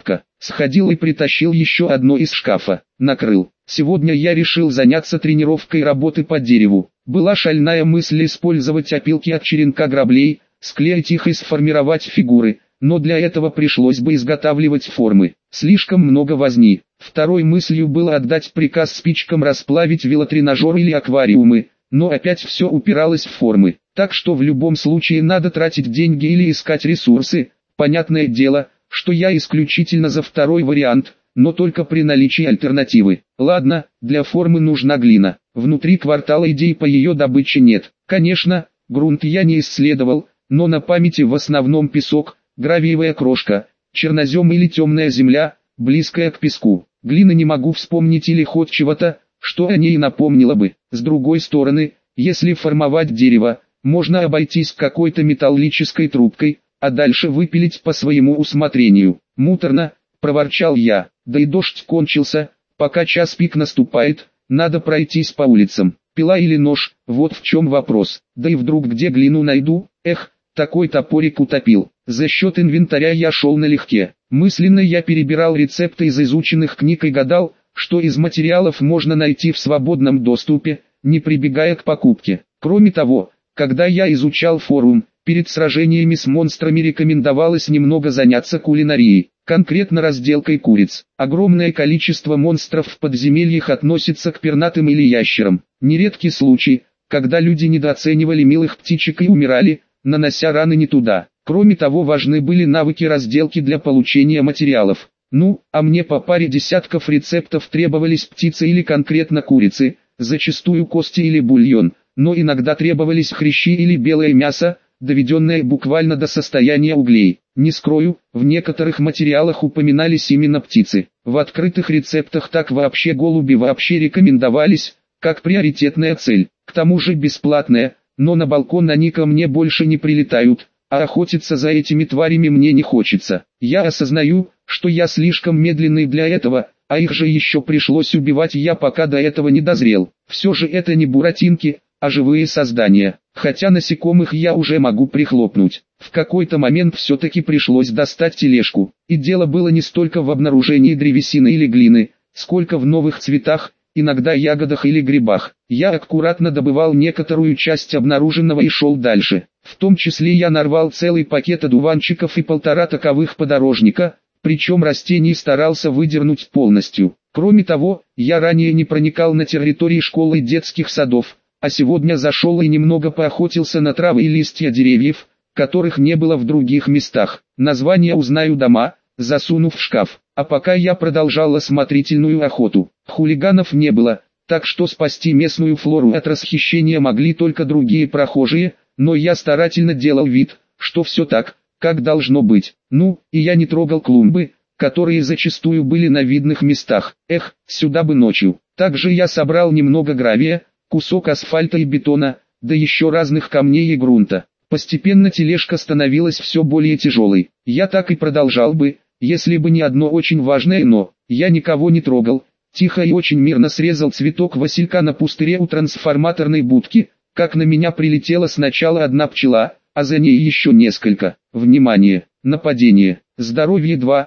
Сходил и притащил еще одно из шкафа, накрыл. Сегодня я решил заняться тренировкой работы по дереву. Была шальная мысль использовать опилки от черенка граблей, склеить их и сформировать фигуры, но для этого пришлось бы изготавливать формы. Слишком много возни. Второй мыслью было отдать приказ спичкам расплавить велотренажеры или аквариумы, но опять все упиралось в формы. Так что в любом случае надо тратить деньги или искать ресурсы. Понятное дело, что я исключительно за второй вариант, но только при наличии альтернативы. Ладно, для формы нужна глина. Внутри квартала идей по ее добыче нет. Конечно, грунт я не исследовал, но на памяти в основном песок, гравиевая крошка, чернозем или темная земля, близкая к песку. Глины не могу вспомнить или хоть чего-то, что о ней напомнило бы. С другой стороны, если формовать дерево, можно обойтись какой-то металлической трубкой, а дальше выпилить по своему усмотрению. Муторно, проворчал я, да и дождь кончился, пока час пик наступает, надо пройтись по улицам. Пила или нож, вот в чем вопрос. Да и вдруг где глину найду, такой топорик утопил. За счет инвентаря я шел налегке. Мысленно я перебирал рецепты из изученных книг и гадал, что из материалов можно найти в свободном доступе, не прибегая к покупке. Кроме того, когда я изучал форум, перед сражениями с монстрами рекомендовалось немного заняться кулинарией, конкретно разделкой куриц. Огромное количество монстров в подземельях относится к пернатым или ящерам. Нередки случаи, когда люди недооценивали милых птичек и умирали, нанося раны не туда. Кроме того, важны были навыки разделки для получения материалов. А мне по паре десятков рецептов требовались птицы или конкретно курицы, зачастую кости или бульон, но иногда требовались хрящи или белое мясо, доведенное буквально до состояния углей. Не скрою, в некоторых материалах упоминались именно птицы. В открытых рецептах так вообще голуби вообще рекомендовались, как приоритетная цель. К тому же бесплатная, но на балкон они ко мне больше не прилетают, а охотиться за этими тварями мне не хочется. Я осознаю, что я слишком медленный для этого, а их же еще пришлось убивать, я пока до этого не дозрел. Все же это не буратинки, а живые создания. Хотя насекомых я уже могу прихлопнуть. В какой-то момент все-таки пришлось достать тележку. И дело было не столько в обнаружении древесины или глины, сколько в новых цветах, иногда ягодах или грибах. Я аккуратно добывал некоторую часть обнаруженного и шел дальше. В том числе я нарвал целый пакет одуванчиков и 1,5 таковых подорожника, причем растений старался выдернуть полностью. Кроме того, я ранее не проникал на территории школы и детских садов, а сегодня зашел и немного поохотился на травы и листья деревьев, которых не было в других местах. Название узнаю дома, засунув в шкаф. А пока я продолжал осмотрительную охоту. Хулиганов не было, так что спасти местную флору от расхищения могли только другие прохожие, но я старательно делал вид, что все так, как должно быть. И я не трогал клумбы, которые зачастую были на видных местах. Сюда бы ночью. Также я собрал немного гравия, кусок асфальта и бетона, да еще разных камней и грунта. Постепенно тележка становилась все более тяжелой. Я так и продолжал бы, если бы не одно очень важное «но». Я никого не трогал, тихо и очень мирно срезал цветок василька на пустыре у трансформаторной будки, как на меня прилетела сначала одна пчела, а за ней еще несколько. Внимание! Нападение. Здоровье 2,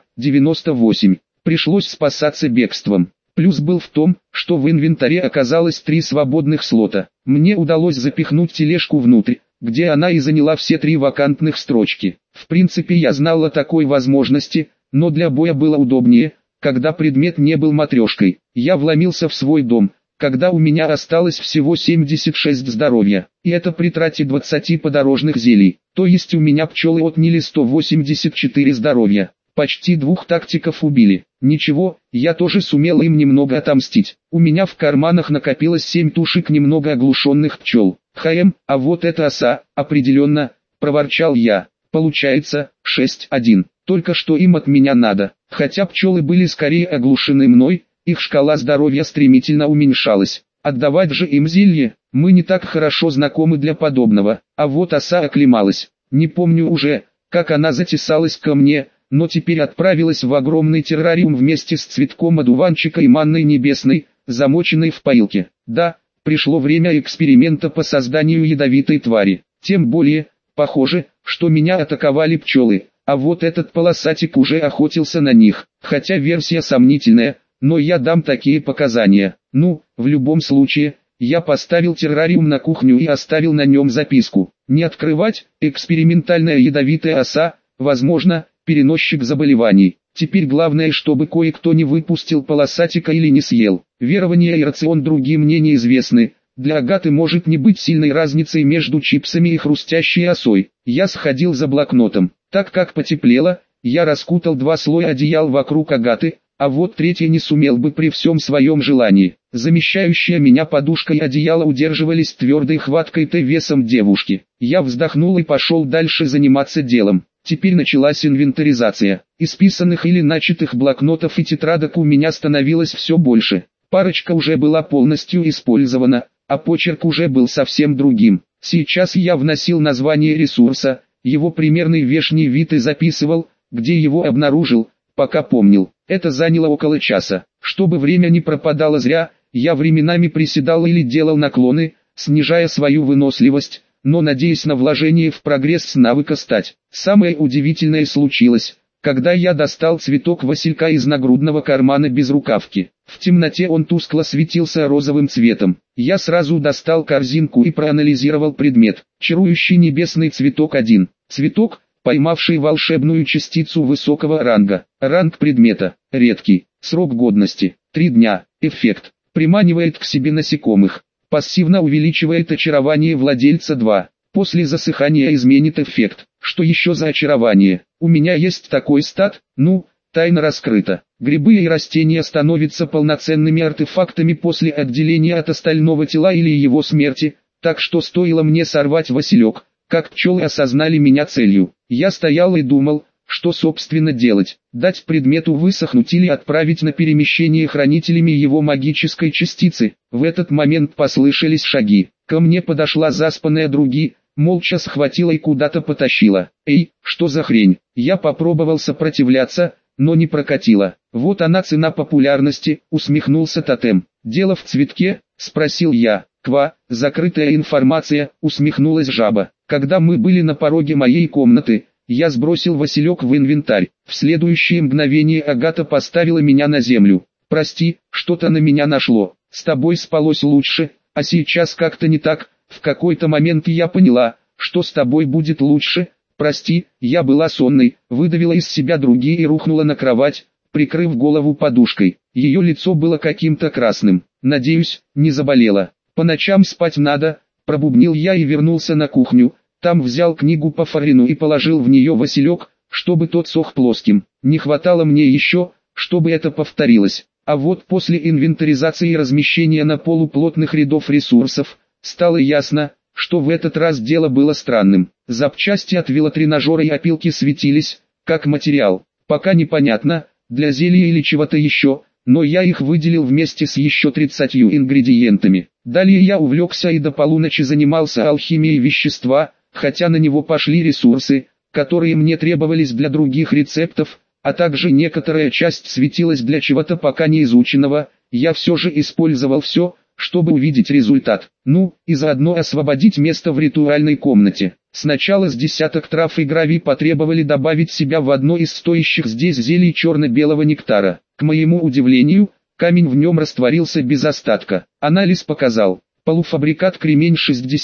98. Пришлось спасаться бегством. Плюс был в том, что в инвентаре оказалось 3 свободных слота. Мне удалось запихнуть тележку внутрь, где она и заняла все 3 вакантных строчки. В принципе, я знал о такой возможности, но для боя было удобнее, когда предмет не был матрешкой. Я вломился в свой дом, когда у меня осталось всего 76 здоровья, и это при трате 20 подорожных зелий, то есть у меня пчелы отняли 184 здоровья. Почти 2 тактиков убили. Ничего, я тоже сумел им немного отомстить. У меня в карманах накопилось 7 тушек немного оглушенных пчел. А вот эта оса, определенно, проворчал я. Получается, 6-1. Только что им от меня надо. Хотя пчелы были скорее оглушены мной, их шкала здоровья стремительно уменьшалась. Отдавать же им зелье, мы не так хорошо знакомы для подобного. А вот оса оклемалась. Не помню уже, как она затесалась ко мне, но теперь отправилась в огромный террариум вместе с цветком одуванчика и манной небесной, замоченной в поилке. Да, пришло время эксперимента по созданию ядовитой твари. Тем более, похоже, что меня атаковали пчелы, а вот этот полосатик уже охотился на них, хотя версия сомнительная, но я дам такие показания. Ну, в любом случае, я поставил террариум на кухню и оставил на нем записку. Не открывать, экспериментальная ядовитая оса, возможно, переносчик заболеваний. Теперь главное, чтобы кое-кто не выпустил полосатика или не съел. Верования и рацион другим мне неизвестны. Для Агаты может не быть сильной разницы между чипсами и хрустящей осой. Я сходил за блокнотом. Так как потеплело, я раскутал 2 слоя одеял вокруг Агаты, а вот третий не сумел бы при всем своем желании. Замещающая меня подушка и одеяло удерживались твердой хваткой весом девушки. Я вздохнул и пошел дальше заниматься делом. Теперь началась инвентаризация. Исписанных или начатых блокнотов и тетрадок у меня становилось все больше. Парочка уже была полностью использована, а почерк уже был совсем другим. Сейчас я вносил название ресурса, его примерный внешний вид и записывал, где его обнаружил, пока помнил. Это заняло около часа. Чтобы время не пропадало зря, я временами приседал или делал наклоны, снижая свою выносливость, но надеясь на вложение в прогресс с навыка стать. Самое удивительное случилось, когда я достал цветок василька из нагрудного кармана без рукавки. В темноте он тускло светился розовым цветом. Я сразу достал корзинку и проанализировал предмет. Чарующий небесный цветок 1. Цветок, поймавший волшебную частицу высокого ранга. Ранг предмета. Редкий. Срок годности. 3 дня. Эффект. Приманивает к себе насекомых. Пассивно увеличивает очарование владельца 2. После засыхания изменит эффект. Что еще за очарование? У меня есть такой стат, тайна раскрыта. Грибы и растения становятся полноценными артефактами после отделения от остального тела или его смерти, так что стоило мне сорвать василек, как пчелы осознали меня целью. Я стоял и думал, что собственно делать, дать предмету высохнуть или отправить на перемещение хранителями его магической частицы. В этот момент послышались шаги. Ко мне подошла заспанная Други, молча схватила и куда-то потащила. «Эй, что за хрень?» Я попробовал сопротивляться, но не прокатило. «Вот она цена популярности», усмехнулся тотем. «Дело в цветке?» спросил я. «Ква, закрытая информация», усмехнулась жаба. Когда мы были на пороге моей комнаты, я сбросил василек в инвентарь. В следующее мгновение Агата поставила меня на землю. «Прости, что-то на меня нашло. С тобой спалось лучше, а сейчас как-то не так. В какой-то момент я поняла, что с тобой будет лучше. Прости, я была сонной», выдавила из себя Други и рухнула на кровать, прикрыв голову подушкой. Ее лицо было каким-то красным. «Надеюсь, не заболела. По ночам спать надо», пробубнил я и вернулся на кухню. Там взял книгу по Фарину и положил в нее василек, чтобы тот сох плоским. Не хватало мне еще, чтобы это повторилось. А вот после инвентаризации и размещения на полу плотных рядов ресурсов, стало ясно, что в этот раз дело было странным. Запчасти от велотренажера и опилки светились, как материал. Пока непонятно, для зелья или чего-то еще, но я их выделил вместе с еще 30 ингредиентами. Далее я увлекся и до полуночи занимался алхимией вещества, хотя на него пошли ресурсы, которые мне требовались для других рецептов, а также некоторая часть светилась для чего-то пока не изученного. Я все же использовал все, чтобы увидеть результат. И заодно освободить место в ритуальной комнате. Сначала с десяток трав и гравий потребовали добавить себя в одно из стоящих здесь зелий черно-белого нектара. К моему удивлению, камень в нем растворился без остатка. Анализ показал: полуфабрикат кремень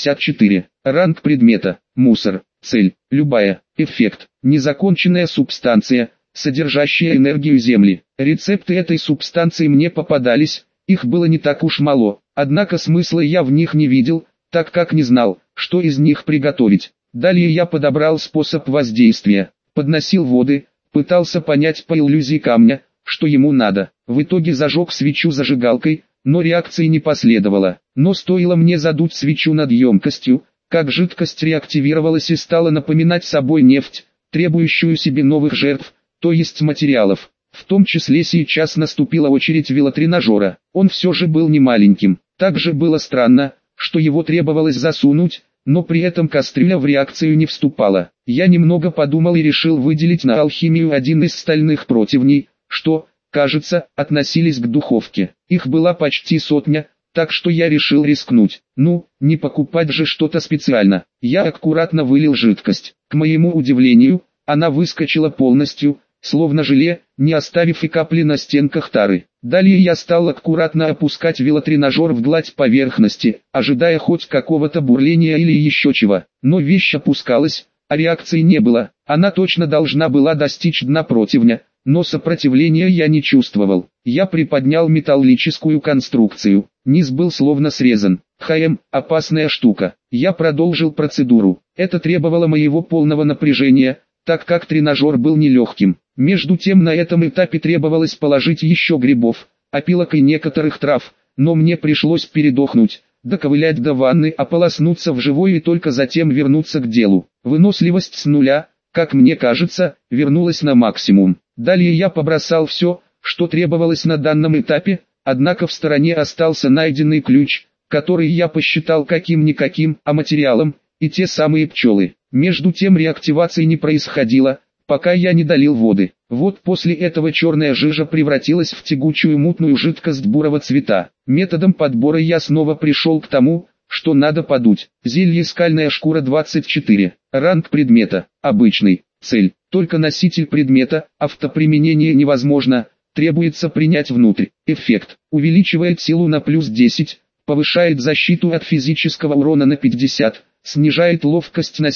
64, ранг предмета, мусор, цель, любая, эффект, незаконченная субстанция, содержащая энергию земли. Рецепты этой субстанции мне попадались, их было не так уж мало, однако смысла я в них не видел, так как не знал, что из них приготовить. Далее я подобрал способ воздействия, подносил воды, пытался понять по иллюзии камня, что ему надо. В итоге зажег свечу зажигалкой, но реакции не последовало. Но стоило мне задуть свечу над емкостью, как жидкость реактивировалась и стала напоминать собой нефть, требующую себе новых жертв, то есть материалов. В том числе сейчас наступила очередь велотренажера. Он все же был не маленьким. Также было странно, что его требовалось засунуть, но при этом кастрюля в реакцию не вступала. Я немного подумал и решил выделить на алхимию один из стальных противней, что, кажется, относились к духовке. Их была почти 100, так что я решил рискнуть. Не покупать же что-то специально. Я аккуратно вылил жидкость. К моему удивлению, она выскочила полностью, словно желе, не оставив и капли на стенках тары. Далее я стал аккуратно опускать велотренажер в гладь поверхности, ожидая хоть какого-то бурления или еще чего. Но вещь опускалась, а реакции не было. Она точно должна была достичь дна противня, но сопротивления я не чувствовал. Я приподнял металлическую конструкцию. Низ был словно срезан. Опасная штука. Я продолжил процедуру. Это требовало моего полного напряжения, так как тренажер был нелегким. Между тем на этом этапе требовалось положить еще грибов, опилок и некоторых трав, но мне пришлось передохнуть, доковылять до ванны, ополоснуться в живой и только затем вернуться к делу. Выносливость с нуля, как мне кажется, вернулась на максимум. Далее я побросал все, что требовалось на данном этапе, однако в стороне остался найденный ключ, который я посчитал каким-никаким, а материалом, и те самые пчелы. Между тем реактивации не происходило, пока я не долил воды. Вот после этого черная жижа превратилась в тягучую мутную жидкость бурого цвета. Методом подбора я снова пришел к тому, что надо подуть. Зелье скальная шкура 24. Ранг предмета. Обычный. Цель. Только носитель предмета, автоприменение невозможно, требуется принять внутрь. Эффект. Увеличивает силу на плюс 10, повышает защиту от физического урона на 50, снижает ловкость на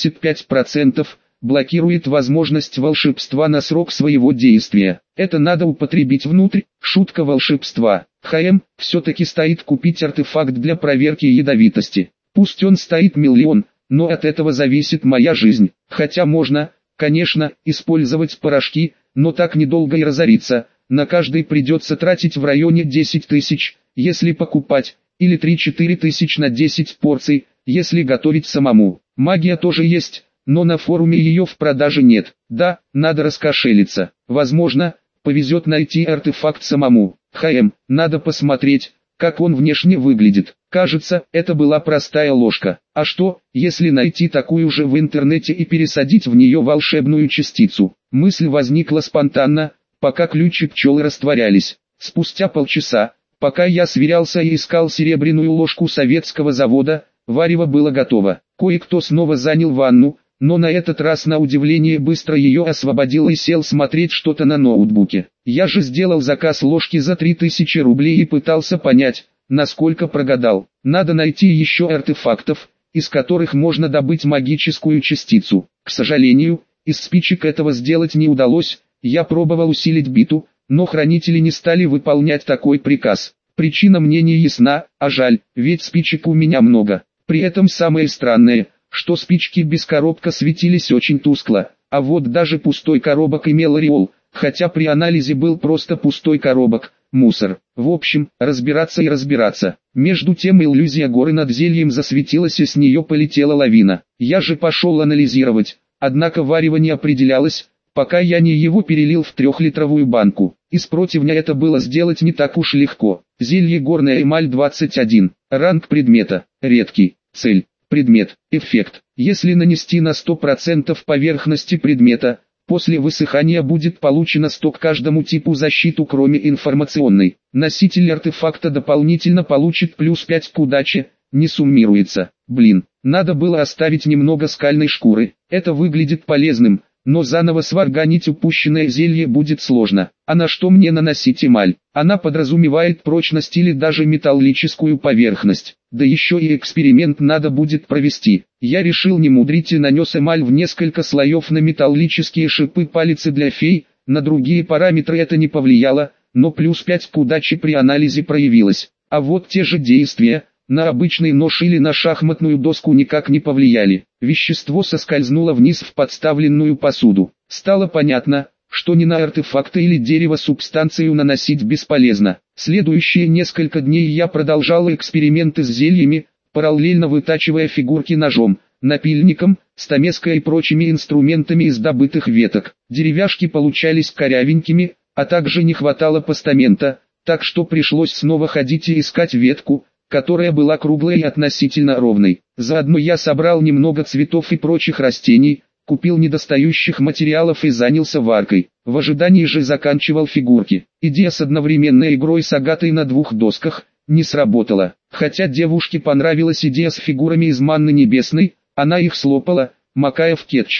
75%, блокирует возможность волшебства на срок своего действия. Это надо употребить внутрь. Шутка волшебства. Все-таки стоит купить артефакт для проверки ядовитости. Пусть он стоит миллион, но от этого зависит моя жизнь. Хотя можно, конечно, использовать порошки, но так недолго и разориться. На каждый придется тратить в районе 10 тысяч, если покупать, или 3-4 тысяч на 10 порций, если готовить самому. Магия тоже есть, но на форуме ее в продаже нет. Да, надо раскошелиться. Возможно, повезет найти артефакт самому. Надо посмотреть, как он внешне выглядит. Кажется, это была простая ложка. А что, если найти такую же в интернете и пересадить в нее волшебную частицу? Мысль возникла спонтанно, пока ключи пчелы растворялись. Спустя полчаса, пока я сверялся и искал серебряную ложку советского завода, варево было готово. Кое-кто снова занял ванну, но на этот раз на удивление быстро ее освободил и сел смотреть что-то на ноутбуке. Я же сделал заказ ложки за 3000 рублей и пытался понять, насколько прогадал. Надо найти еще артефактов, из которых можно добыть магическую частицу. К сожалению, из спичек этого сделать не удалось. Я пробовал усилить биту, но хранители не стали выполнять такой приказ. Причина мне не ясна, а жаль, ведь спичек у меня много. При этом самое странное, что спички без коробка светились очень тускло, а вот даже пустой коробок имел ореол, хотя при анализе был просто пустой коробок, мусор. В общем, разбираться и разбираться. Между тем иллюзия горы над зельем засветилась и с нее полетела лавина. Я же пошел анализировать, однако варево не определялось, пока я не его перелил в 3-литровую банку. Из противня это было сделать не так уж легко. Зелье горная эмаль 21. Ранг предмета. Редкий. Цель. Предмет. Эффект. Если нанести на 100% поверхности предмета, после высыхания будет получено 100 к каждому типу защиту, кроме информационной. Носитель артефакта дополнительно получит плюс 5 к удаче, не суммируется. Надо было оставить немного скальной шкуры. Это выглядит полезным, но заново сварганить упущенное зелье будет сложно. А на что мне наносить эмаль? Она подразумевает прочность или даже металлическую поверхность. Да еще и эксперимент надо будет провести. Я решил не мудрить и нанес эмаль в несколько слоев на металлические шипы палицы для фей. На другие параметры это не повлияло, но плюс 5 к удаче при анализе проявилось. А вот те же действия на обычный нож или на шахматную доску никак не повлияли. Вещество соскользнуло вниз в подставленную посуду. Стало понятно, что ни на артефакты или дерево субстанцию наносить бесполезно. Следующие несколько дней я продолжал эксперименты с зельями, параллельно вытачивая фигурки ножом, напильником, стамеской и прочими инструментами из добытых веток. Деревяшки получались корявенькими, а также не хватало постамента, так что пришлось снова ходить и искать ветку, которая была круглой и относительно ровной. Заодно я собрал немного цветов и прочих растений, купил недостающих материалов и занялся варкой. В ожидании же заканчивал фигурки. Идея с одновременной игрой с Агатой на 2 досках не сработала. Хотя девушке понравилась идея с фигурами из манны небесной, она их слопала, макая в кетчуп.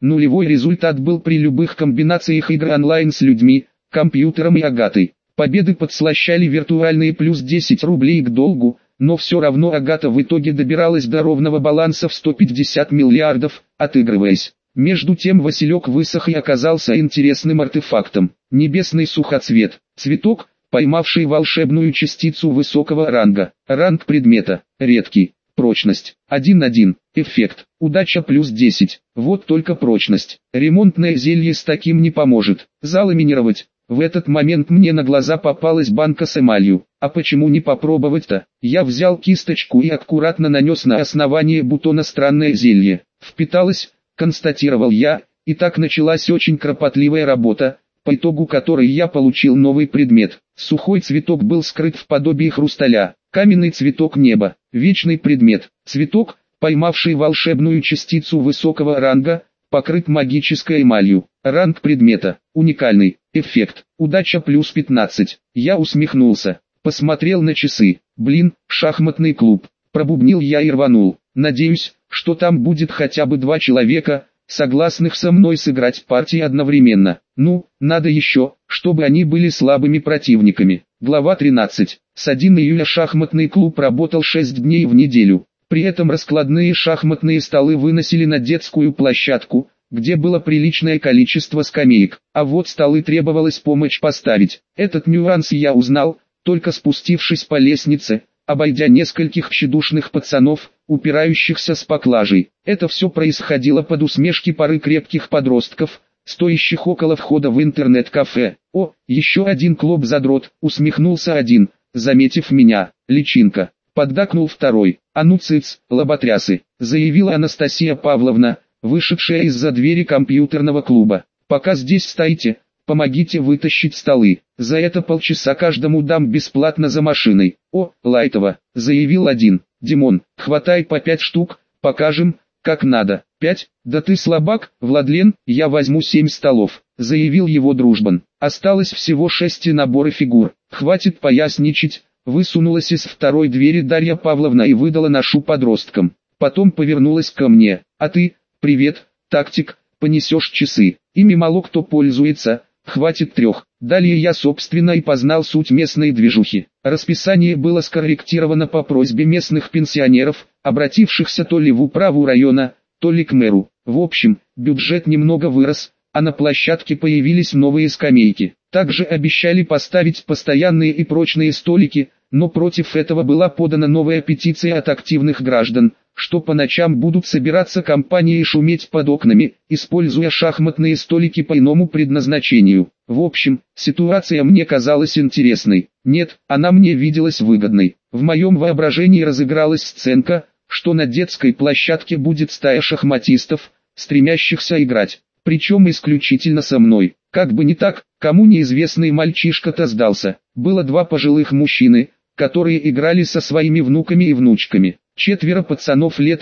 Нулевой результат был при любых комбинациях игры онлайн с людьми, компьютером и Агатой. Победы подслащали виртуальные плюс 10 рублей к долгу, но все равно Агата в итоге добиралась до ровного баланса в 150 миллиардов, отыгрываясь. Между тем Василек высох и оказался интересным артефактом. Небесный сухоцвет, цветок, поймавший волшебную частицу высокого ранга. Ранг предмета, редкий. Прочность, 1-1. Эффект, удача плюс 10. Вот только прочность. Ремонтное зелье с таким не поможет. Заламинировать. В этот момент мне на глаза попалась банка с эмалью. А почему не попробовать-то? Я взял кисточку и аккуратно нанес на основание бутона странное зелье. Впиталось, констатировал я, и так началась очень кропотливая работа, по итогу которой я получил новый предмет. Сухой цветок был скрыт в подобии хрусталя. Каменный цветок неба, вечный предмет. Цветок, поймавший волшебную частицу высокого ранга, покрыт магической эмалью. Ранг предмета, уникальный. Эффект, удача плюс 15. Я усмехнулся, посмотрел на часы. Блин, шахматный клуб. Пробубнил я и рванул. Надеюсь, что там будет хотя бы 2 человека, согласных со мной сыграть партии одновременно. Ну, надо еще, чтобы они были слабыми противниками. Глава 13. С 1 июля шахматный клуб работал 6 дней в неделю. При этом раскладные шахматные столы выносили на детскую площадку, где было приличное количество скамеек, а вот столы требовалось помочь поставить. Этот нюанс я узнал, только спустившись по лестнице, обойдя нескольких тщедушных пацанов, упирающихся с поклажей. Это все происходило под усмешки пары крепких подростков, стоящих около входа в интернет-кафе. «О, еще один клоп-задрот», усмехнулся один, заметив меня. «Личинка», поддакнул второй. «А ну цыц, лоботрясы», заявила Анастасия Павловна, вышедшая из-за двери компьютерного клуба. «Пока здесь стоите, помогите вытащить столы. За это полчаса каждому дам бесплатно за машиной». «О, лайтово», заявил один. «Димон, хватай по 5 штук, покажем, как надо». 5, да ты слабак, Владлен, я возьму 7 столов, заявил его дружбан. Осталось всего 6 наборы фигур. Хватит поясничать, высунулась из второй двери Дарья Павловна и выдала ношу подросткам. Потом повернулась ко мне. «А ты, привет, тактик, понесешь часы. Ими мало кто пользуется, хватит 3. Далее я собственно и познал суть местной движухи. Расписание было скорректировано по просьбе местных пенсионеров, обратившихся то ли в управу района, то ли к мэру. В общем, бюджет немного вырос, а на площадке появились новые скамейки. Также обещали поставить постоянные и прочные столики, но против этого была подана новая петиция от активных граждан, что по ночам будут собираться компании и шуметь под окнами, используя шахматные столики по иному предназначению. В общем, ситуация мне казалась интересной. Нет, она мне виделась выгодной. В моем воображении разыгралась сценка, что на детской площадке будет стая шахматистов, стремящихся играть. Причем исключительно со мной. Как бы не так, кому неизвестный мальчишка-то сдался. Было 2 пожилых мужчины, которые играли со своими внуками и внучками. 4 пацанов лет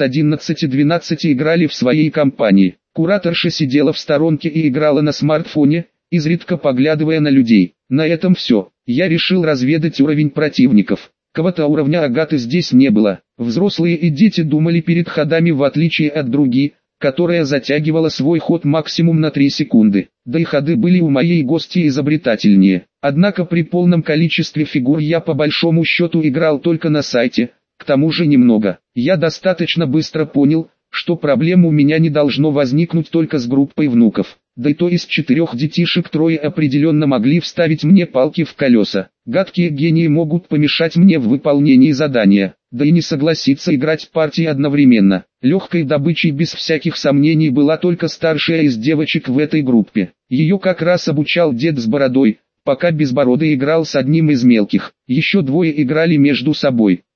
11-12 играли в своей компании. Кураторша сидела в сторонке и играла на смартфоне, изредка поглядывая на людей. На этом все. Я решил разведать уровень противников. Кого-то уровня Агаты здесь не было. Взрослые и дети думали перед ходами, в отличие от других, которая затягивала свой ход максимум на 3 секунды. Да и ходы были у моей гости изобретательнее. Однако при полном количестве фигур я по большому счету играл только на сайте, к тому же немного. Я достаточно быстро понял, что проблем у меня не должно возникнуть только с группой внуков. Да и то из 4 детишек 3 определенно могли вставить мне палки в колеса. Гадкие гении могут помешать мне в выполнении задания, да и не согласиться играть партии одновременно. Легкой добычей без всяких сомнений была только старшая из девочек в этой группе. Ее как раз обучал дед с бородой, пока Безбородый играл с одним из мелких. Еще 2 играли между собой.